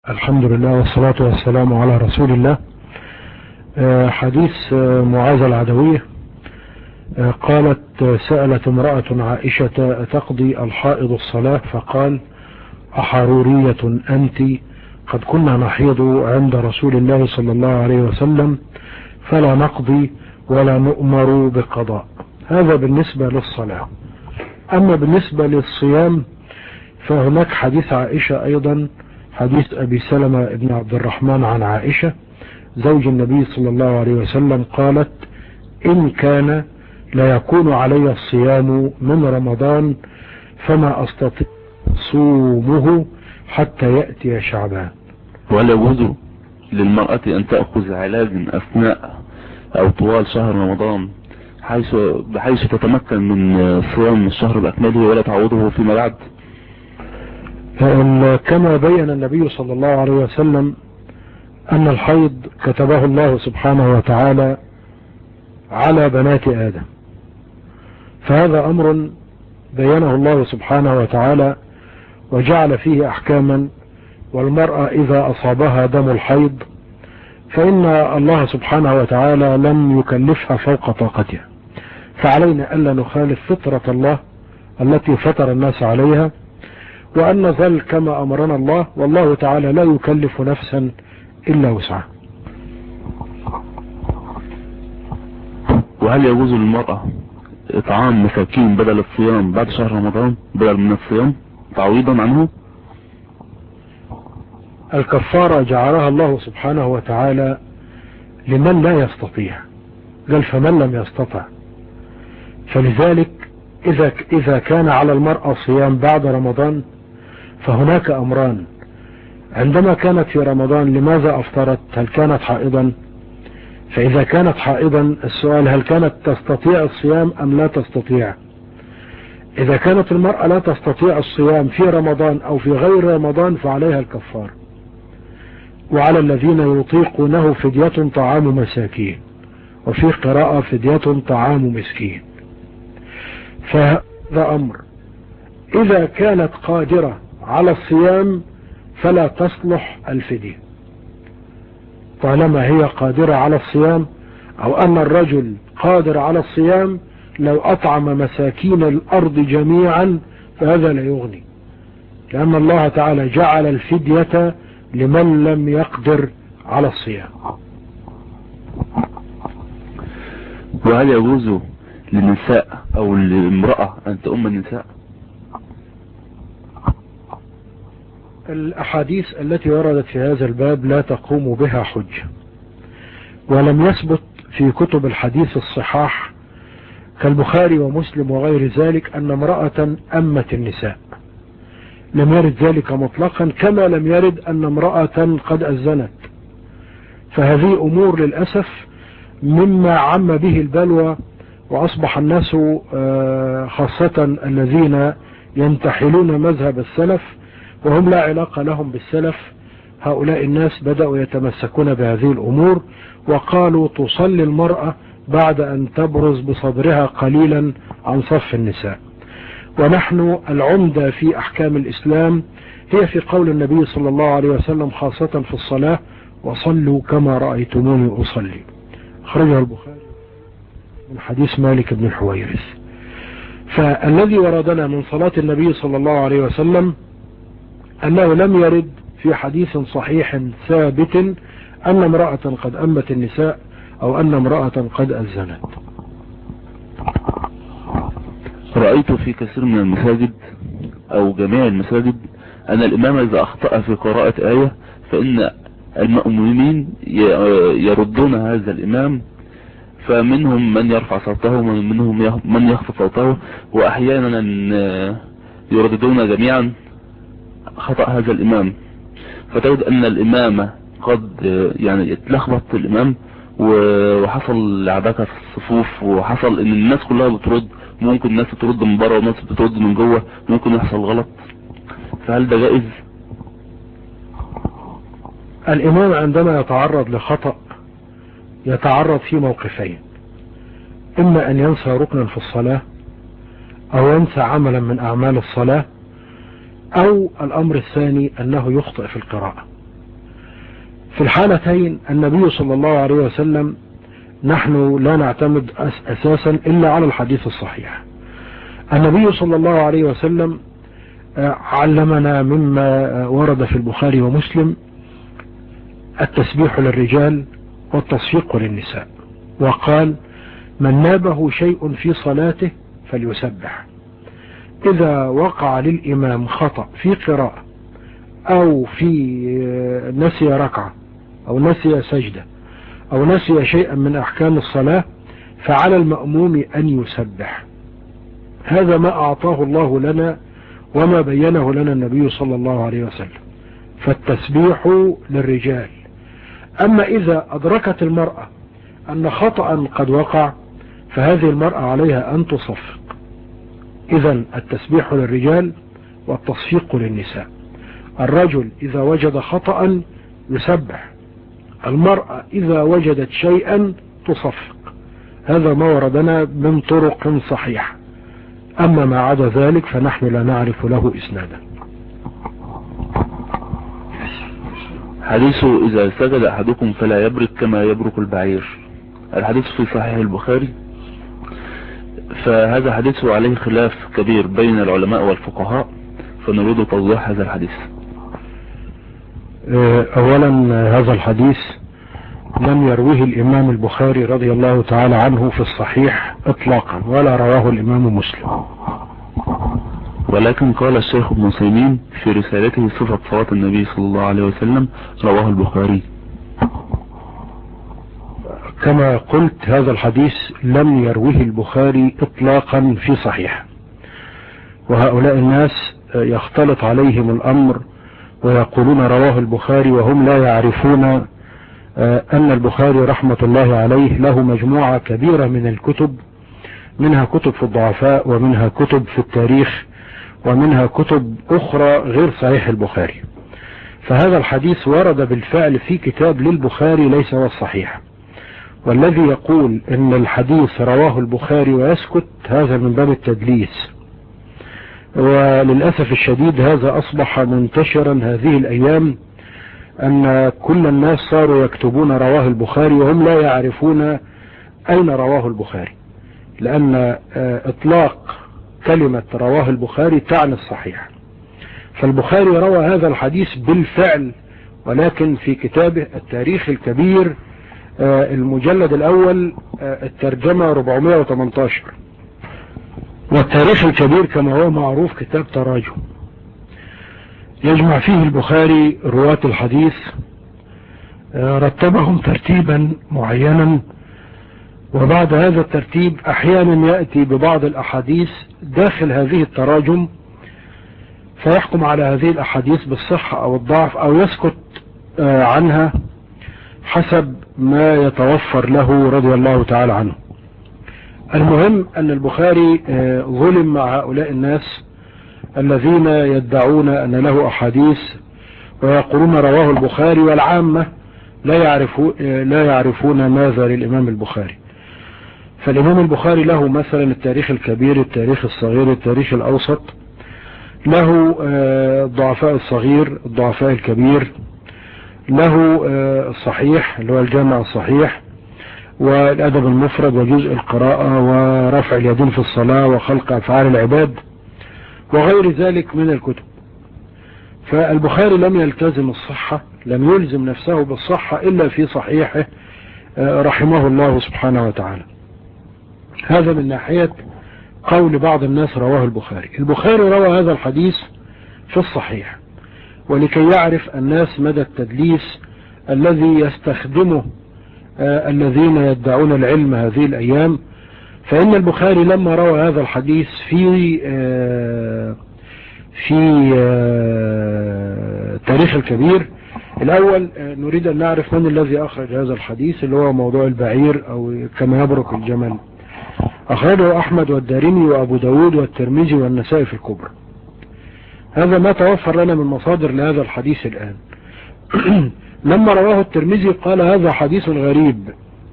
الحمد لله والصلاة والسلام على رسول الله. حديث معاذ العدوية قالت: سألت امرأة عائشة: أتقضي الحائض الصلاة؟ فقال: أحرورية أنت؟ قد كنا نحيض عند رسول الله صلى الله عليه وسلم فلا نقضي ولا نؤمر بقضاء. هذا بالنسبة للصلاة. أما بالنسبة للصيام فهناك حديث عائشة أيضا، حديث أبي سلمة بن عبد الرحمن عن عائشة زوج النبي صلى الله عليه وسلم قالت: إن كان لا يكون علي الصيام من رمضان فما أستطيع صومه حتى يأتي شعبان. وهل يجوز للمرأة أن تأخذ علاج أثناء أو طوال شهر رمضان بحيث تتمكن من صيام الشهر بأكمله ولا تعوضه فيما بعد؟ كما بين النبي صلى الله عليه وسلم أن الحيض كتبه الله سبحانه وتعالى على بنات آدم، فهذا أمر بينه الله سبحانه وتعالى وجعل فيه أحكاما. والمرأة إذا أصابها دم الحيض فإن الله سبحانه وتعالى لم يكلفها فوق طاقتها، فعلينا ألا نخالف فطرة الله التي فطر الناس عليها، وأن نظل كما أمرنا الله، والله تعالى لا يكلف نفسا إلا وسعها. وهل يجوز للمرأة إطعام مساكين بدل الصيام بعد شهر رمضان بدل من الصيام تعويضا عنه؟ الكفارة جعلها الله سبحانه وتعالى لمن لا يستطيع، قال: فمن لم يستطع. فلذلك إذا كان على المرأة صيام بعد رمضان فهناك أمران: عندما كانت في رمضان لماذا أفطرت؟ هل كانت حائضا؟ فإذا كانت حائضا السؤال: هل كانت تستطيع الصيام أم لا تستطيع؟ إذا كانت المرأة لا تستطيع الصيام في رمضان أو في غير رمضان فعليها الكفار. وعلى الذين يطيقونه فدية طعام مساكين، وفي قراءة فدية طعام مسكين. فهذا أمر. إذا كانت قادرة على الصيام فلا تصلح الفدية طالما هي قادرة على الصيام، أو أن الرجل قادر على الصيام لو أطعم مساكين الأرض جميعا فهذا لا يغني، لأن الله تعالى جعل الفدية لمن لم يقدر على الصيام. وهل يجوز للنساء أو للمرأة أن تؤم النساء؟ الأحاديث التي وردت في هذا الباب لا تقوم بها حجة، ولم يثبت في كتب الحديث الصحاح كالبخاري ومسلم وغير ذلك أن امرأة أمت النساء. لم يرد ذلك مطلقا، كما لم يرد أن امرأة قد أذنت. فهذه أمور للأسف مما عم به البلوى، وأصبح الناس خاصة الذين ينتحلون مذهب السلف وهم لا علاقة لهم بالسلف، هؤلاء الناس بدأوا يتمسكون بهذه الأمور، وقالوا تصلي المرأة بعد أن تبرز بصدرها قليلا عن صف النساء. ونحن العمدة في أحكام الإسلام هي في قول النبي صلى الله عليه وسلم خاصة في الصلاة: وصلوا كما رأيتموني أصلي. أخرجه البخاري من حديث مالك بن الحويرث. فالذي وردنا من صلاة النبي صلى الله عليه وسلم أنه لم يرد في حديث صحيح ثابت أن امرأة قد أمت النساء أو أن امرأة قد أذنت. رأيت في كثير من المساجد أو جميع المساجد أن الإمام إذا أخطأ في قراءة آية فإن المأمومين يردون هذا الإمام، فمنهم من يرفع صوته ومنهم من يخفض صوته، وأحيانا يرددون جميعا خطأ هذا الإمام. فتجد أن الإمام قد يتلخبط الإمام وحصل لعبكة في الصفوف، وحصل أن الناس كلها بترد، ممكن الناس ترد من بره والناس بترد من جوه، ممكن يحصل غلط. فهل ده جائز؟ الإمام عندما يتعرض لخطأ يتعرض في موقفين: إما أن ينسى ركنا في الصلاة أو ينسى عملا من أعمال الصلاة، أو الأمر الثاني أنه يخطئ في القراءة. في الحالتين النبي صلى الله عليه وسلم نحن لا نعتمد أساسا إلا على الحديث الصحيح. النبي صلى الله عليه وسلم علمنا مما ورد في البخاري ومسلم التسبيح للرجال والتصفيق للنساء، وقال: من نابه شيء في صلاته فليسبح. إذا وقع للإمام خطأ في قراءة أو في نسي ركعة أو نسي سجدة أو نسي شيئا من أحكام الصلاة فعلى المأموم أن يسبح. هذا ما أعطاه الله لنا وما بينه لنا النبي صلى الله عليه وسلم، فالتسبيح للرجال. أما إذا أدركت المرأة أن خطأ قد وقع فهذه المرأة عليها أن تصفق. إذن التسبيح للرجال والتصفيق للنساء. الرجل إذا وجد خطأ يسبح، المرأة إذا وجدت شيئا تصفق. هذا ما وردنا من طرق صحيحة، أما ما عدا ذلك فنحن لا نعرف له إسنادا. حديث إذا سجد أحدكم فلا يبرك كما يبرك البعير، الحديث في صحيح البخاري، فهذا حديث عليه خلاف كبير بين العلماء والفقهاء، فنريد توضيح هذا الحديث. أولا هذا الحديث لم يرويه الإمام البخاري رضي الله تعالى عنه في الصحيح إطلاقا، ولا رواه الإمام مسلم، ولكن قال الشيخ ابن عثيمين في رسالته صفة صلاة النبي صلى الله عليه وسلم رواه البخاري. كما قلت هذا الحديث لم يرويه البخاري إطلاقا في صحيح، وهؤلاء الناس يختلط عليهم الأمر ويقولون رواه البخاري وهم لا يعرفون أن البخاري رحمة الله عليه له مجموعة كبيرة من الكتب، منها كتب في الضعفاء ومنها كتب في التاريخ ومنها كتب أخرى غير صحيح البخاري. فهذا الحديث ورد بالفعل في كتاب للبخاري ليس هو الصحيح، والذي يقول ان الحديث رواه البخاري ويسكت هذا من باب التدليس. وللأسف الشديد هذا أصبح منتشرا هذه الأيام، أن كل الناس صاروا يكتبون رواه البخاري وهم لا يعرفون أين رواه البخاري، لأن إطلاق كلمة رواه البخاري تعني الصحيح. فالبخاري روى هذا الحديث بالفعل، ولكن في كتابه التاريخ الكبير المجلد الأول الترجمة 418، والتاريخ الكبير كما هو معروف كتاب تراجم، يجمع فيه البخاري رواة الحديث، رتبهم ترتيبا معينا، وبعد هذا الترتيب أحيانا يأتي ببعض الأحاديث داخل هذه التراجم فيحكم على هذه الأحاديث بالصحة أو الضعف أو يسكت عنها حسب ما يتوفر له رضي الله تعالى عنه. المهم أن البخاري ظلم مع هؤلاء الناس الذين يدعون أن له أحاديث ويقولون رواه البخاري، والعامة لا يعرفون ماذا للإمام البخاري. فالإمام البخاري له مثلا التاريخ الكبير، التاريخ الصغير، التاريخ الأوسط، له الضعفاء الصغير، الضعفاء الكبير، له الصحيح اللي هو الجامع الصحيح، والأدب المفرد، وجزء القراءة، ورفع اليدين في الصلاة، وخلق أفعال العباد، وغير ذلك من الكتب. فالبخاري لم يلتزم الصحة، لم يلزم نفسه بالصحة إلا في صحيحه رحمه الله سبحانه وتعالى. هذا من ناحية قول بعض الناس رواه البخاري. البخاري روى هذا الحديث في الصحيح، ولكي يعرف الناس مدى التدليس الذي يستخدمه الذين يدعون العلم هذه الأيام، فإن البخاري لما روى هذا الحديث في تاريخ الكبير، الأول نريد أن نعرف من الذي أخرج هذا الحديث اللي هو موضوع البعير أو كما يبرك الجمل. أخرجه أحمد والدارمي وأبو داود والترمذي والنسائي في الكبرى. هذا ما توفر لنا من مصادر لهذا الحديث الآن. لما رواه الترمذي قال هذا حديث غريب.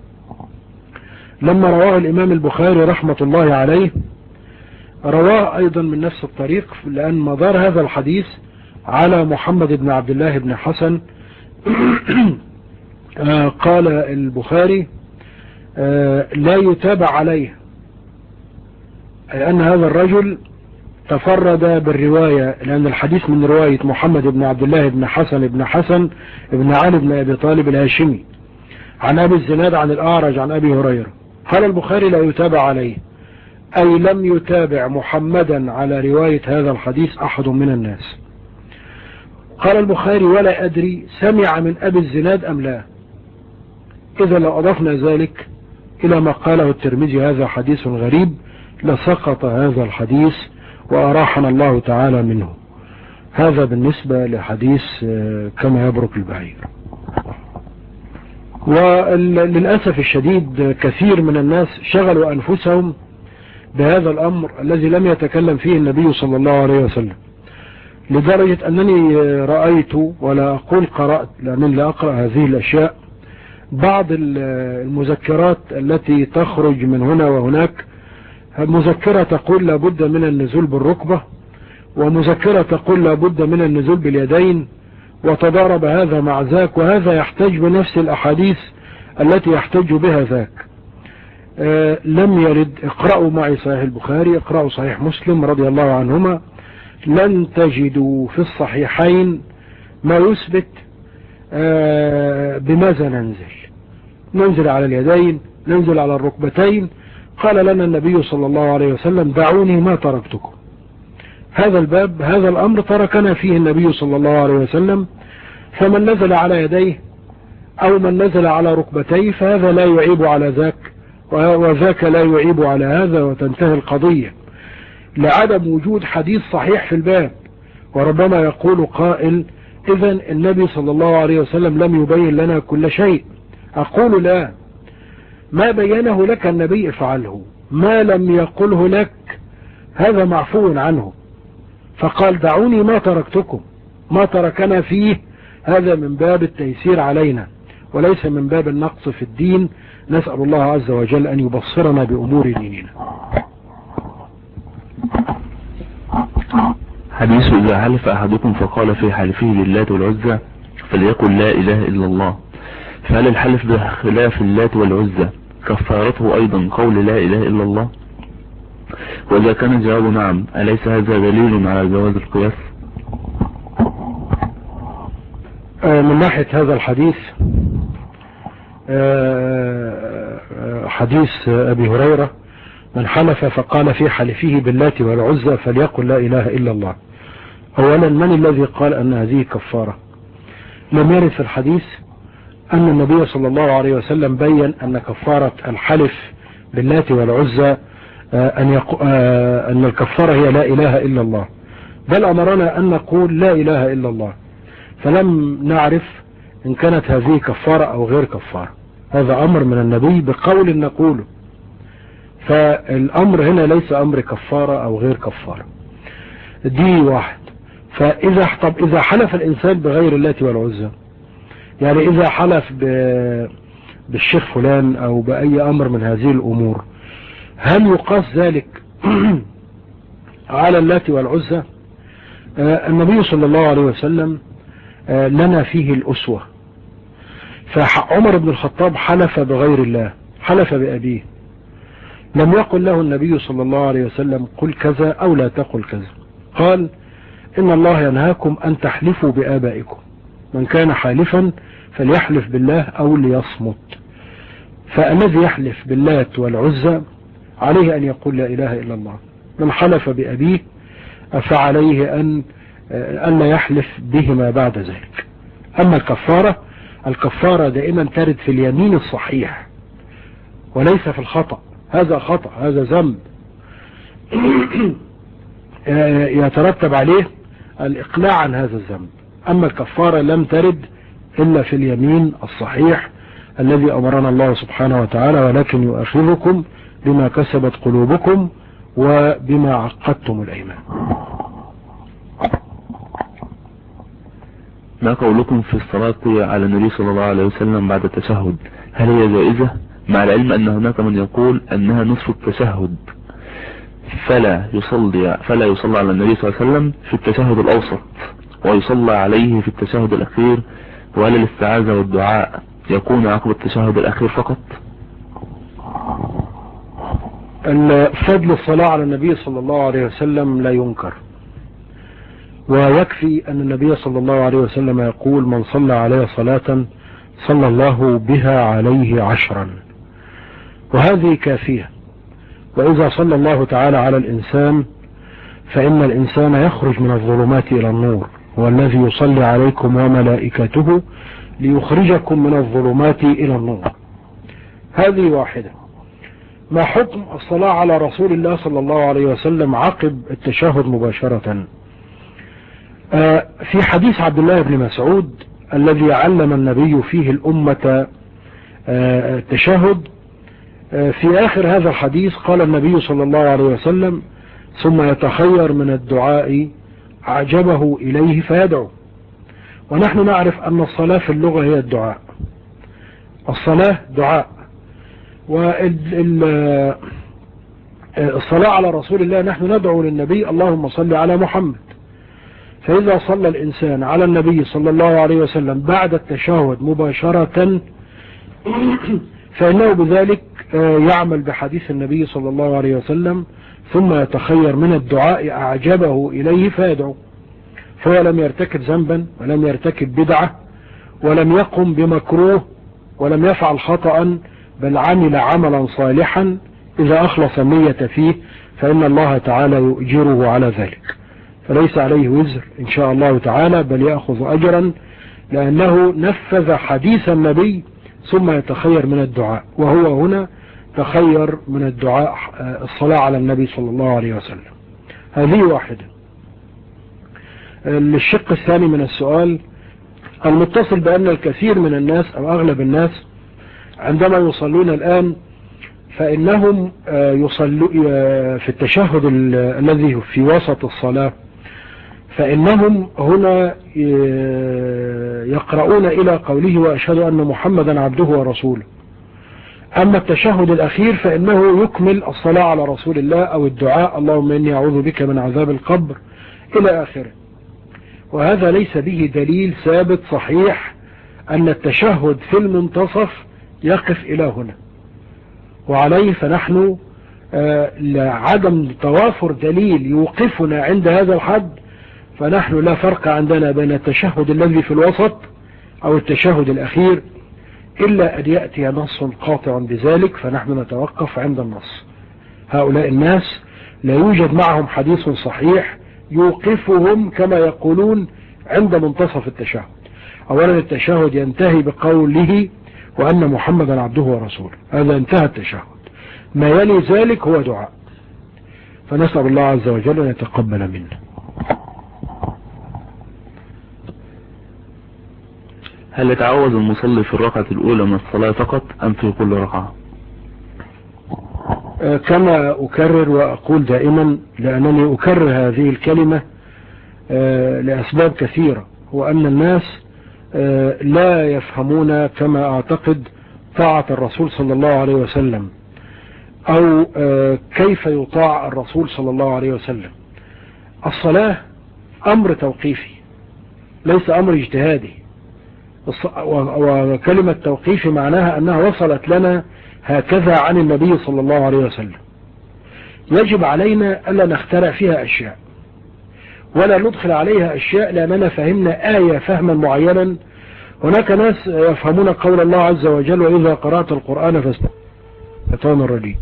لما رواه الإمام البخاري رحمة الله عليه رواه أيضا من نفس الطريق، لأن مدار هذا الحديث على محمد بن عبد الله بن حسن قال البخاري لا يتابع عليه، أي أن هذا الرجل تفرد بالرواية، لأن الحديث من رواية محمد بن عبد الله بن حسن بن علي بن أبي طالب الهاشمي عن أبي الزناد عن الأعرج عن أبي هريرة. قال البخاري لا يتابع عليه، أي لم يتابع محمدا على رواية هذا الحديث أحد من الناس. قال البخاري ولا أدري سمع من أبي الزناد أم لا. إذا لو أضفنا ذلك إلى ما قاله الترمذي هذا حديث غريب لسقط هذا الحديث وأراحنا الله تعالى منه. هذا بالنسبة لحديث كما يبرك البعير. وللأسف الشديد كثير من الناس شغلوا أنفسهم بهذا الأمر الذي لم يتكلم فيه النبي صلى الله عليه وسلم، لدرجة أنني رأيت ولا أقول قرأت لأنني لا أقرأ هذه الأشياء بعض المذكرات التي تخرج من هنا وهناك، مذكرة تقول لابد من النزول بالركبة، ومذكرة تقول لابد من النزول باليدين، وتضارب هذا مع ذاك، وهذا يحتاج بنفس الأحاديث التي يحتاج بها ذاك. لم يرد. اقرأوا معي صحيح البخاري، اقرأوا صحيح مسلم رضي الله عنهما، لن تجدوا في الصحيحين ما يثبت بماذا ننزل على اليدين، ننزل على الركبتين. قال لنا النبي صلى الله عليه وسلم دعوني ما تركتكم. هذا الباب، هذا الأمر تركنا فيه النبي صلى الله عليه وسلم، فمن نزل على يديه أو من نزل على ركبتيه فهذا لا يعيب على ذاك، وذاك لا يعيب على هذا، وتنتهي القضية لعدم وجود حديث صحيح في الباب. وربما يقول قائل إذن النبي صلى الله عليه وسلم لم يبين لنا كل شيء. أقول لا، ما بينه لك النبي افعله، ما لم يقله لك هذا معفو عنه. فقال دعوني ما تركتكم، ما تركنا فيه، هذا من باب التيسير علينا وليس من باب النقص في الدين. نسأل الله عز وجل أن يبصرنا بأمور ديننا. حديث إذا حلف أحدكم فقال في حلفه للات والعزى فليقل لا إله إلا الله، فهل الحلف بخلاف اللات والعزى كفارته أيضا قول لا إله إلا الله؟ وإذا كان الجواب نعم أليس هذا دليل على جواز القياس؟ من ناحية هذا الحديث، حديث أبي هريرة من حلف فقال في حلفه باللات والعزى فليقل لا إله إلا الله. أولا من الذي قال أن هذه كفارة؟ لم يرد في الحديث أن النبي صلى الله عليه وسلم بين أن كفارة الحلف باللات والعزى أن الكفارة هي لا إله إلا الله، بل أمرنا أن نقول لا إله إلا الله، فلم نعرف إن كانت هذه كفارة أو غير كفارة. هذا أمر من النبي بقول نقوله، فالأمر هنا ليس أمر كفارة أو غير كفارة. دي واحد. إذا حلف الإنسان بغير اللات والعزى، يعني إذا حلف بالشيخ فلان أو بأي أمر من هذه الأمور، هل يقاس ذلك على اللات والعزى؟ النبي صلى الله عليه وسلم لنا فيه الأسوة. فعمر بن الخطاب حلف بغير الله، حلف بأبيه، لم يقل له النبي صلى الله عليه وسلم قل كذا أو لا تقل كذا. قال إن الله ينهاكم أن تحلفوا بآبائكم، من كان حالفا فليحلف بالله أو ليصمت. فالذي يحلف باللات والعزى عليه أن يقول لا إله إلا الله. من حلف بأبيه فعليه أن لا يحلف بهما بعد ذلك. أما الكفارة دائما ترد في اليمين الصحيح وليس في الخطأ. هذا خطأ، هذا ذنب يترتب عليه الإقلاع عن هذا الذنب. أما الكفارة لم ترد إلا في اليمين الصحيح الذي أمرنا الله سبحانه وتعالى، ولكن يؤاخذكم بما كسبت قلوبكم وبما عقدتم الأيمان. ما قولكم في الصلاة على النبي صلى الله عليه وسلم بعد التشهد، هل هي جائزة؟ مع العلم أن هناك من يقول أنها نصف التشهد، فلا يصلى على النبي صلى الله عليه وسلم في التشهد الأوسط ويصلى عليه في التشهد الأخير، ولا الاستعاذة والدعاء يكون عقب التشهد الأخير فقط؟ فضل الصلاة على النبي صلى الله عليه وسلم لا ينكر، ويكفي أن النبي صلى الله عليه وسلم يقول: من صلى عليه صلاة صلى الله بها عليه 10، وهذه كافية. وإذا صلى الله تعالى على الإنسان فإن الإنسان يخرج من الظلمات إلى النور، والذي يصلي عليكم وملائكته ليخرجكم من الظلمات إلى النور. هذه واحدة. ما حكم الصلاة على رسول الله صلى الله عليه وسلم عقب التشهد مباشرة؟ في حديث عبد الله بن مسعود الذي علم النبي فيه الأمة التشهد، في آخر هذا الحديث قال النبي صلى الله عليه وسلم: ثم يتخير من الدعاء أعجبه إليه فيدعو. ونحن نعرف أن الصلاة في اللغة هي الدعاء، الصلاة دعاء. والصلاة على رسول الله نحن ندعو للنبي: اللهم صل على محمد. فإذا صلى الإنسان على النبي صلى الله عليه وسلم بعد التشهد مباشرة فإنه بذلك يعمل بحديث النبي صلى الله عليه وسلم: ثم يتخير من الدعاء أعجبه إليه فيدعو. فهو لم يرتكب ذنبا، ولم يرتكب بدعة، ولم يقم بمكروه، ولم يفعل خطأ، بل عمل عملا صالحا إذا أخلص النية فيه، فإن الله تعالى يؤجره على ذلك، فليس عليه وزر إن شاء الله تعالى، بل يأخذ أجرا، لأنه نفذ حديث النبي: ثم يتخير من الدعاء. وهو هنا تخير من الدعاء الصلاة على النبي صلى الله عليه وسلم. هذه واحدة. الشق الثاني من السؤال المتصل بأن الكثير من الناس أو أغلب الناس عندما يصلون الآن فإنهم يصلوا في التشهد الذي في وسط الصلاة، فإنهم هنا يقرؤون إلى قوله: وأشهد أن محمدا عبده ورسوله. أما التشهد الأخير فإنه يكمل الصلاة على رسول الله أو الدعاء: اللهم إني أعوذ بك من عذاب القبر إلى آخره. وهذا ليس به دليل ثابت صحيح أن التشهد في المنتصف يقف إلى هنا، وعليه فنحن لعدم توافر دليل يوقفنا عند هذا الحد، فنحن لا فرق عندنا بين التشهد الذي في الوسط أو التشهد الأخير إلا أن يأتي نص قاطع بذلك، فنحن نتوقف عند النص. هؤلاء الناس لا يوجد معهم حديث صحيح يوقفهم كما يقولون عند منتصف التشهد. أولا التشهد ينتهي بقوله: وأن محمدا عبده ورسوله، هذا انتهى التشهد. ما يلي ذلك هو دعاء، فنسأل الله عز وجل أن يتقبل منا. هل يتعوذ المصلي في الركعة الأولى من الصلاة فقط أم في كل ركعة؟ كما أكرر وأقول دائما، لأنني أكرر هذه الكلمة لأسباب كثيرة، وأن الناس لا يفهمون كما أعتقد طاعة الرسول صلى الله عليه وسلم، أو كيف يطاع الرسول صلى الله عليه وسلم. الصلاة أمر توقيفي ليس أمر اجتهادي، وكلمة توقيفي معناها أنها وصلت لنا هكذا عن النبي صلى الله عليه وسلم. يجب علينا ألا نخترع فيها أشياء ولا ندخل عليها أشياء لأننا فهمنا آية فهما معينا. هناك ناس يفهمون قول الله عز وجل: وإذا قرأت القرآن فاستعذ بالله من الشيطان الرجيم،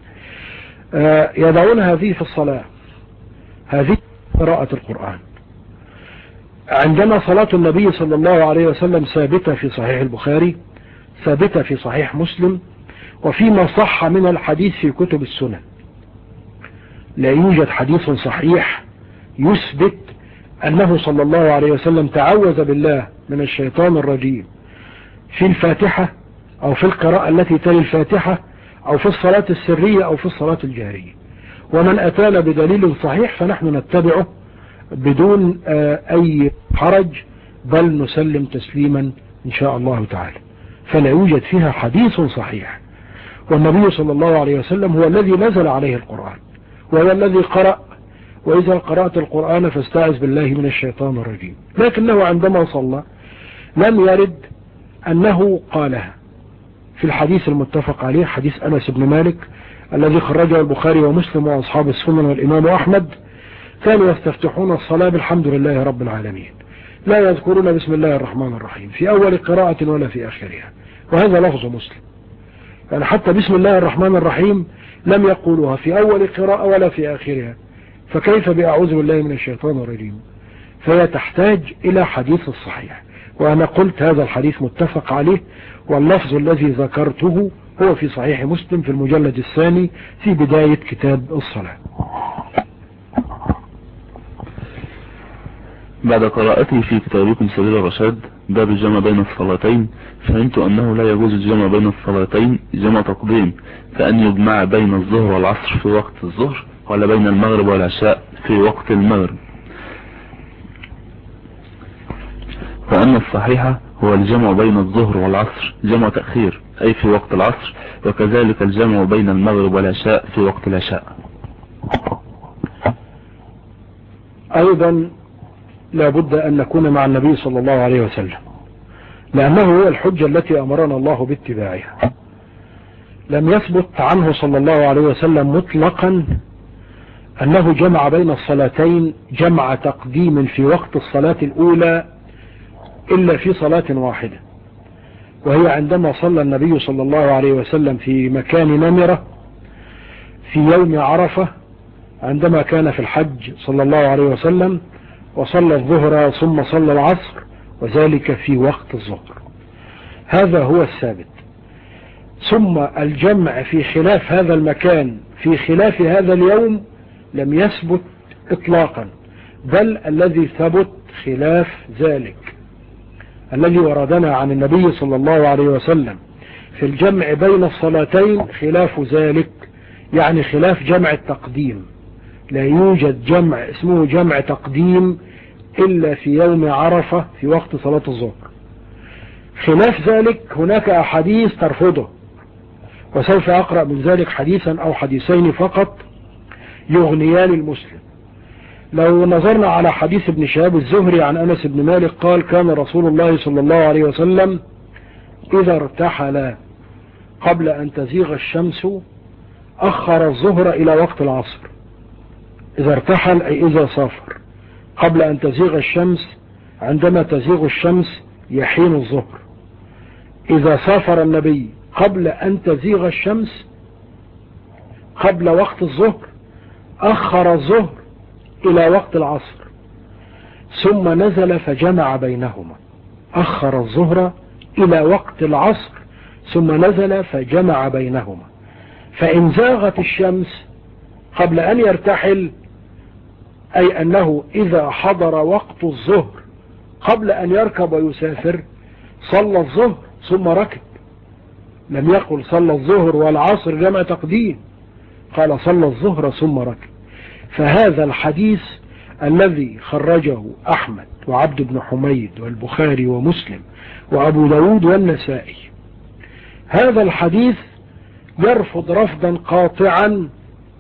يضعون هذه في الصلاة، هذه قراءة القرآن. عندما صلاة النبي صلى الله عليه وسلم ثابتة في صحيح البخاري، ثابتة في صحيح مسلم، وفيما صح من الحديث في كتب السنة. لا يوجد حديث صحيح يثبت أنه صلى الله عليه وسلم تعوذ بالله من الشيطان الرجيم في الفاتحة أو في القراءة التي تلي الفاتحة أو في الصلاة السرية أو في الصلاة الجهرية. ومن أتانا بدليل صحيح فنحن نتبعه بدون أي حرج، بل نسلم تسليما إن شاء الله تعالى. فلا يوجد فيها حديث صحيح. والنبي صلى الله عليه وسلم هو الذي نزل عليه القرآن، وهو الذي قرأ: وإذا قرأت القرآن فاستعذ بالله من الشيطان الرجيم. لكنه عندما صلى لم يرد أنه قالها في الحديث المتفق عليه، حديث أنس بن مالك الذي خرجه البخاري ومسلم وأصحاب السنن والإمام أحمد: كانوا يستفتحون الصلاة بالحمد لله رب العالمين، لا يذكرون بسم الله الرحمن الرحيم في أول قراءة ولا في آخرها. وهذا لفظ مسلم، يعني حتى بسم الله الرحمن الرحيم لم يقولوها في أول قراءة ولا في آخرها، فكيف بأعوذ بالله من الشيطان الرجيم؟ فهي تحتاج إلى حديث الصحيح. وأنا قلت هذا الحديث متفق عليه، واللفظ الذي ذكرته هو في صحيح مسلم في المجلد الثاني في بداية كتاب الصلاة. بعد قراءتي في كتابكم سبيل الرشاد باب الجمع بين الصلاتين، فهمت أنه لا يجوز الجمع بين الصلاتين جمع تقديم، كأن يجمع بين الظهر والعصر في وقت الظهر، ولا بين المغرب والعشاء في وقت المغرب، وأن الصحيح هو الجمع بين الظهر والعصر جمع تأخير أي في وقت العصر، وكذلك الجمع بين المغرب والعشاء في وقت العشاء. أيضا لا بد أن نكون مع النبي صلى الله عليه وسلم، لأنه هو الحجة التي أمرنا الله باتباعها. لم يثبت عنه صلى الله عليه وسلم مطلقا أنه جمع بين الصلاتين جمع تقديم في وقت الصلاة الأولى إلا في صلاة واحدة، وهي عندما صلى النبي صلى الله عليه وسلم في مكان نمرة في يوم عرفة عندما كان في الحج صلى الله عليه وسلم، وصلى الظهر ثم صلى العصر، وذلك في وقت الظهر. هذا هو الثابت. ثم الجمع في خلاف هذا المكان في خلاف هذا اليوم لم يثبت إطلاقا، بل الذي ثبت خلاف ذلك الذي وردنا عن النبي صلى الله عليه وسلم في الجمع بين الصلاتين خلاف ذلك، يعني خلاف جمع التقديم. لا يوجد جمع اسمه جمع تقديم إلا في يوم عرفة في وقت صلاة الظهر. خلاف ذلك هناك أحاديث ترفضه، وسوف أقرأ من ذلك حديثا أو حديثين فقط يغنيان المسلم. لو نظرنا على حديث ابن شهاب الزهري عن أنس بن مالك قال: كان رسول الله صلى الله عليه وسلم إذا ارتحل قبل أن تزيغ الشمس أخر الظهر إلى وقت العصر. إذا ارتحل أي إذا سافر قبل أن تزيغ الشمس، عندما تزيغ الشمس يحين الظهر. إذا سافر النبي قبل أن تزيغ الشمس قبل وقت الظهر أخر الظهر إلى وقت العصر، ثم نزل فجمع بينهما. أخر الظهر إلى وقت العصر ثم نزل فجمع بينهما. فإن زاغت الشمس قبل أن يرتحل، أي أنه إذا حضر وقت الظهر قبل أن يركب ويسافر صلى الظهر ثم ركب. لم يقل صلى الظهر والعصر جمع تقديم، قال صلى الظهر ثم ركب. فهذا الحديث الذي خرجه أحمد وعبد بن حميد والبخاري ومسلم وأبو داود والنسائي، هذا الحديث يرفض رفضا قاطعا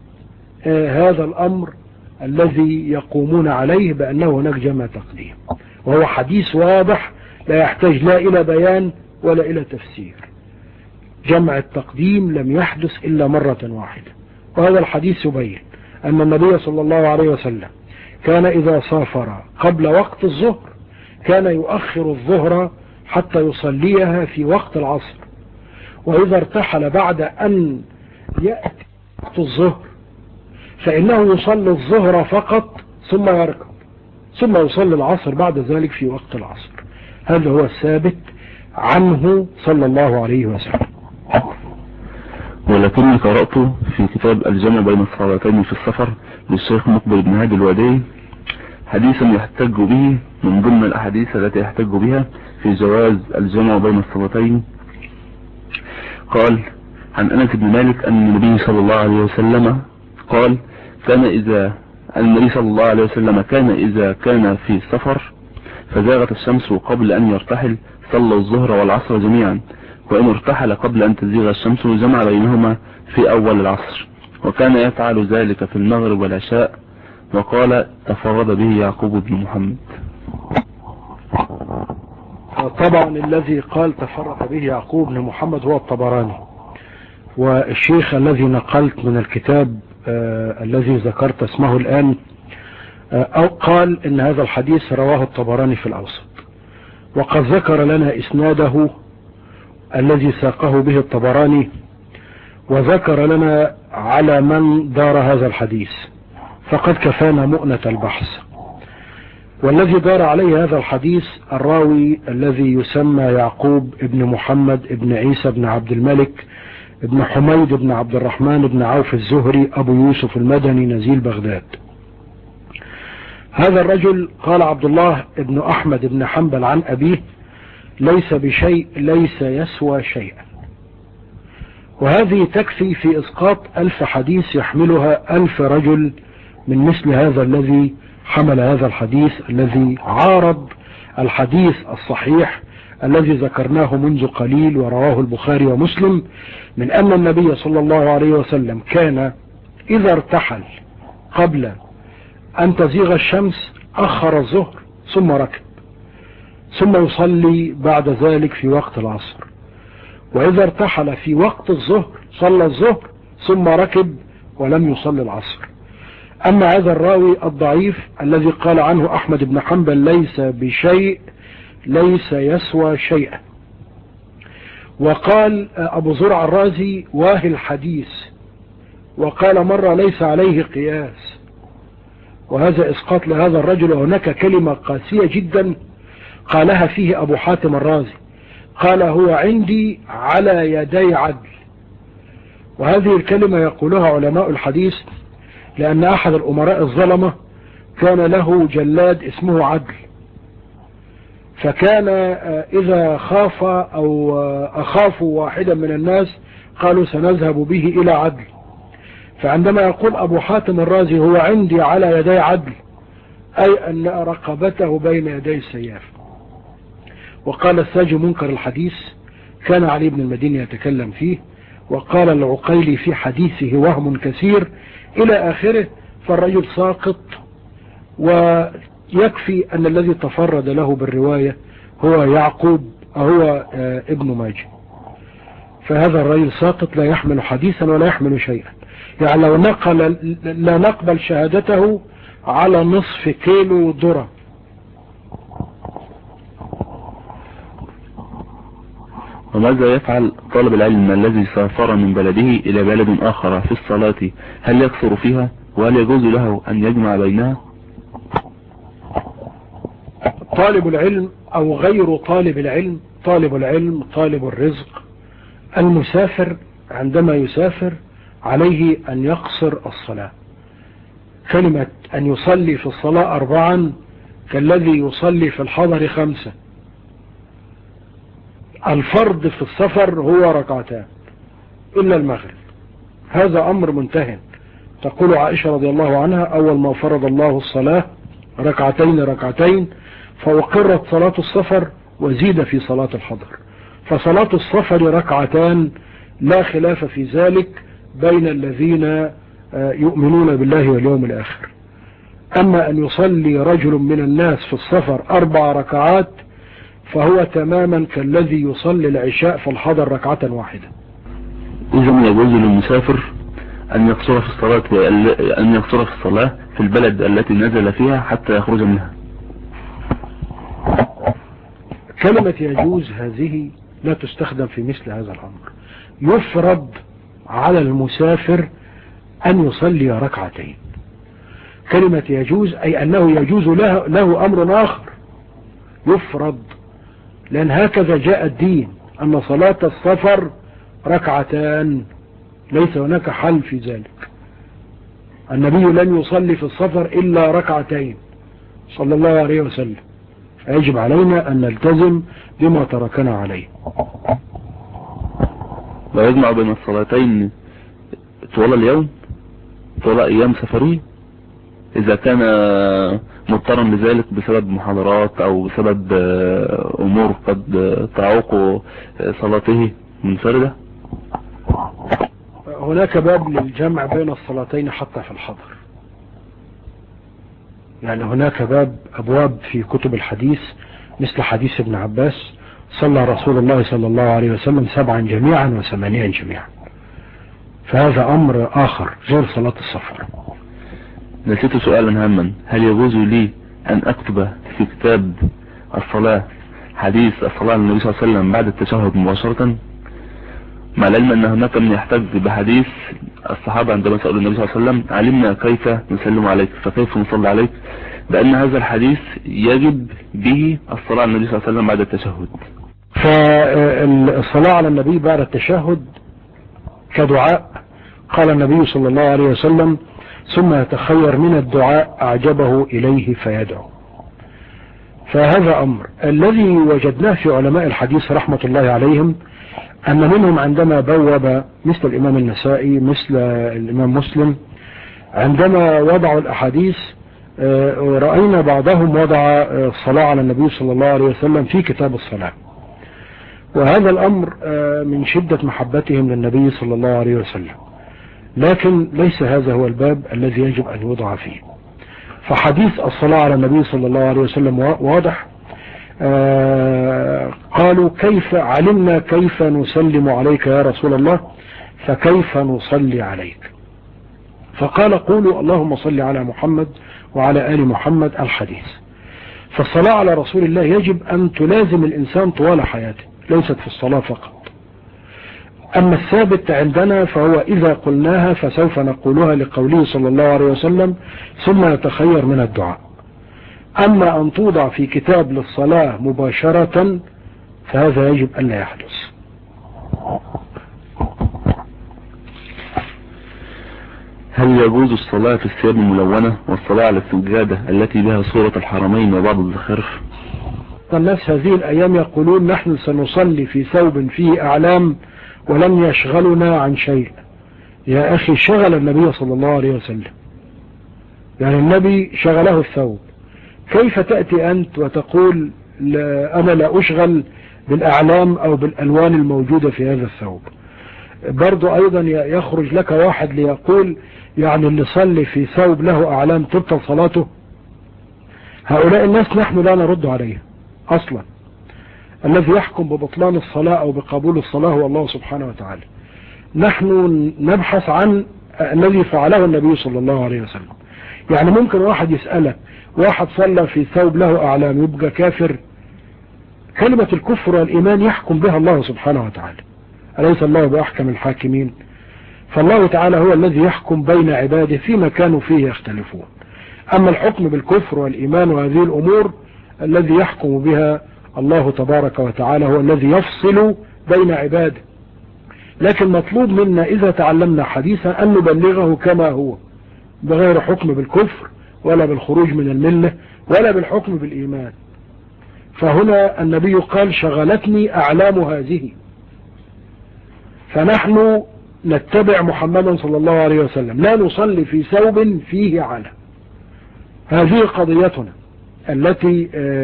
هذا الأمر الذي يقومون عليه بأنه هناك جمع تقديم، وهو حديث واضح لا يحتاج لا إلى بيان ولا إلى تفسير. جمع التقديم لم يحدث إلا مرة واحدة، وهذا الحديث يبين أن النبي صلى الله عليه وسلم كان إذا سافر قبل وقت الظهر كان يؤخر الظهر حتى يصليها في وقت العصر، وإذا ارتحل بعد أن يأتي وقت الظهر فإنه يصلي الظهر فقط ثم يركب، ثم يصلي العصر بعد ذلك في وقت العصر. هذا هو الثابت عنه صلى الله عليه وسلم. ولكني قرأت في كتاب الجمع بين الصلاتين في السفر للشيخ مقبل بن هادي الوادي حديثا يحتج به من ضمن الأحاديث التي يحتج بها في جواز الجمع بين الصلاتين. قال عن أنس بن مالك أن النبي صلى الله عليه وسلم قال: النبي صلى الله عليه وسلم كان إذا كان في سفر فزاغت الشمس قبل أن يرتحل صلى الظهر والعصر جميعا، وإن ارتحل قبل أن تزيغ الشمس جمع بينهما في أول العصر، وكان يفعل ذلك في المغرب والعشاء. وقال: تفرد به يعقوب بن محمد. طبعا الذي قال تفرد به يعقوب بن محمد هو الطبراني، والشيخ الذي نقلت من الكتاب الذي ذكرت اسمه الآن أو قال إن هذا الحديث رواه الطبراني في الأوسط، وقد ذكر لنا إسناده الذي ساقه به الطبراني، وذكر لنا على من دار هذا الحديث، فقد كفانا مؤنة البحث. والذي دار عليه هذا الحديث الراوي الذي يسمى يعقوب ابن محمد ابن عيسى بن عبد الملك ابن حميد بن عبد الرحمن بن عوف الزهري أبو يوسف المدني نزيل بغداد. هذا الرجل قال عبد الله ابن أحمد بن حنبل عن أبيه: ليس بشيء ليس يسوى شيئا. وهذه تكفي في إسقاط 1000 حديث يحملها 1000 رجل من مثل هذا الذي حمل هذا الحديث الذي عارض الحديث الصحيح الذي ذكرناه منذ قليل ورواه البخاري ومسلم، من أن النبي صلى الله عليه وسلم كان إذا ارتحل قبل أن تزيغ الشمس أخر الظهر ثم ركب، ثم يصلي بعد ذلك في وقت العصر، وإذا ارتحل في وقت الظهر صلى الظهر ثم ركب ولم يصلي العصر. أما هذا الراوي الضعيف الذي قال عنه أحمد بن حنبل ليس بشيء ليس يسوى شيئا، وقال أبو زرع الرازي واهي الحديث، وقال مرة ليس عليه قياس، وهذا إسقاط لهذا الرجل. وهناك كلمة قاسية جدا قالها فيه أبو حاتم الرازي، قال هو عندي على يدي عدل. وهذه الكلمة يقولها علماء الحديث لأن أحد الأمراء الظلمة كان له جلاد اسمه عدل، فكان إذا خاف أو أخافوا واحدا من الناس قالوا سنذهب به إلى عدل. فعندما يقول أبو حاتم الرازي هو عندي على يدي عدل، أي أن رقبته بين يدي السياف. وقال الساجي منكر الحديث كان علي بن المديني يتكلم فيه، وقال العقيلي في حديثه وهم كثير إلى آخره. فالرجل ساقط، ويكفي أن الذي تفرد له بالرواية هو يعقوب هو ابن ماجه. فهذا الرجل ساقط لا يحمل حديثا ولا يحمل شيئا، يعني لو نقل لا نقبل شهادته على نصف كيلو ذرة. وماذا يفعل طالب العلم الذي سافر من بلده إلى بلد آخر في الصلاة؟ هل يكثر فيها؟ وهل يجوز له أن يجمع بينها؟ طالب العلم أو غير طالب العلم، طالب العلم طالب الرزق، المسافر عندما يسافر عليه أن يقصر الصلاة. كلمة أن يصلي في الصلاة 4 كالذي يصلي في الحضر 5. الفرض في السفر هو 2 إلا المغرب، هذا أمر منتهى. تقول عائشة رضي الله عنها أول ما فرض الله الصلاة 2 فأقرت صلاة السفر وزيد في صلاة الحضر. فصلاة السفر 2 لا خلاف في ذلك بين الذين يؤمنون بالله واليوم الآخر. أما أن يصلي رجل من الناس في السفر 4 ركعات فهو تماما كالذي يصلي العشاء في الحضر 1. إذن يجوز للمسافر أن يقصر في الصلاة في البلد التي نزل فيها حتى يخرج منها. كلمة يجوز هذه لا تستخدم في مثل هذا الأمر. يفرض على المسافر أن يصلي 2. كلمة يجوز أي أنه يجوز له أمر آخر يفرض، لأن هكذا جاء الدين أن صلاة السفر 2 ليس هناك حل في ذلك. النبي لن يصلي في السفر إلا 2 صلى الله عليه وسلم، فيجب علينا أن نلتزم بما تركنا عليه. لا يجمع بين الصلاتين طوال اليوم طوال أيام سفرية إذا كان مضطرا لذلك بسبب محاضرات أو بسبب أمور قد تعوق صلاته منفردة. هناك باب للجمع بين الصلاتين حتى في الحضر، يعني هناك أبواب في كتب الحديث مثل حديث ابن عباس: صلى رسول الله صلى الله عليه وسلم 7 جميعا و8 جميعا. فهذا أمر آخر غير صلاة السفر. نسيت سؤالا هاما: هل يجوز لي أن أكتب في كتاب الصلاة حديث الصلاة على النبي صلى الله عليه وسلم بعد التشهد مباشرة، مع العلم أن هناك من يحتج بحديث الصحابة عندما سألوا النبي صلى الله عليه وسلم: علمنا كيف نسلم عليك فكيف نصلي عليك، بأن هذا الحديث يجب به الصلاة على النبي صلى الله عليه وسلم بعد التشهد؟ فالصلاة على النبي بعد التشهد كدعاء، قال النبي صلى الله عليه وسلم: ثم يتخير من الدعاء أعجبه إليه فيدعو. فهذا أمر الذي وجدناه في علماء الحديث رحمة الله عليهم، أن منهم عندما بوب مثل الإمام النسائي مثل الإمام مسلم، عندما وضعوا الأحاديث رأينا بعضهم وضع الصلاة على النبي صلى الله عليه وسلم في كتاب الصلاة، وهذا الأمر من شدة محبتهم للنبي صلى الله عليه وسلم، لكن ليس هذا هو الباب الذي يجب أن يوضع فيه. فحديث الصلاة على النبي صلى الله عليه وسلم واضح. قالوا: كيف علمنا كيف نسلم عليك يا رسول الله، فكيف نصلي عليك؟ فقال: قولوا اللهم صل على محمد وعلى آل محمد الحديث. فالصلاة على رسول الله يجب أن تلازم الإنسان طوال حياته، ليست في الصلاة فقط. أما الثابت عندنا فهو إذا قلناها فسوف نقولها لقوله صلى الله عليه وسلم: ثم يتخير من الدعاء. أما أن توضع في كتاب للصلاة مباشرة فهذا يجب أن لا يحدث. هل يجوز الصلاة في الثياب الملونة والصلاة على السجادة التي بها صورة الحرمين وبعض الزخارف؟ الناس هذه الأيام يقولون: نحن سنصلي في ثوب فيه أعلام ولم يشغلنا عن شيء. يا أخي، شغل النبي صلى الله عليه وسلم، يعني النبي شغله الثوب، كيف تأتي أنت وتقول أنا لا أشغل بالأعلام أو بالألوان الموجودة في هذا الثوب؟ برضو أيضا يخرج لك واحد ليقول يعني اللي صلي في ثوب له أعلام تبطل صلاته. هؤلاء الناس نحن لا نرد عليه أصلا. الذي يحكم ببطلان الصلاة أو بقبول الصلاة هو الله سبحانه وتعالى. نحن نبحث عن الذي فعله النبي صلى الله عليه وسلم. يعني ممكن واحد يسألك: واحد صلى في ثوب له أعلام يبقى كافر؟ كلمة الكفر والإيمان يحكم بها الله سبحانه وتعالى، أليس الله بأحكم الحاكمين؟ فالله تعالى هو الذي يحكم بين عباده فيما كانوا فيه يختلفون. أما الحكم بالكفر والإيمان وهذه الأمور الذي يحكم بها الله تبارك وتعالى، هو الذي يفصل بين عباده. لكن مطلوب منا إذا تعلمنا حديثا أن نبلغه كما هو، بغير حكم بالكفر ولا بالخروج من الملة ولا بالحكم بالإيمان. فهنا النبي قال: شغلتني أعلام هذه. فنحن نتبع محمدا صلى الله عليه وسلم، لا نصلي في ثوب فيه علم. هذه قضيتنا التي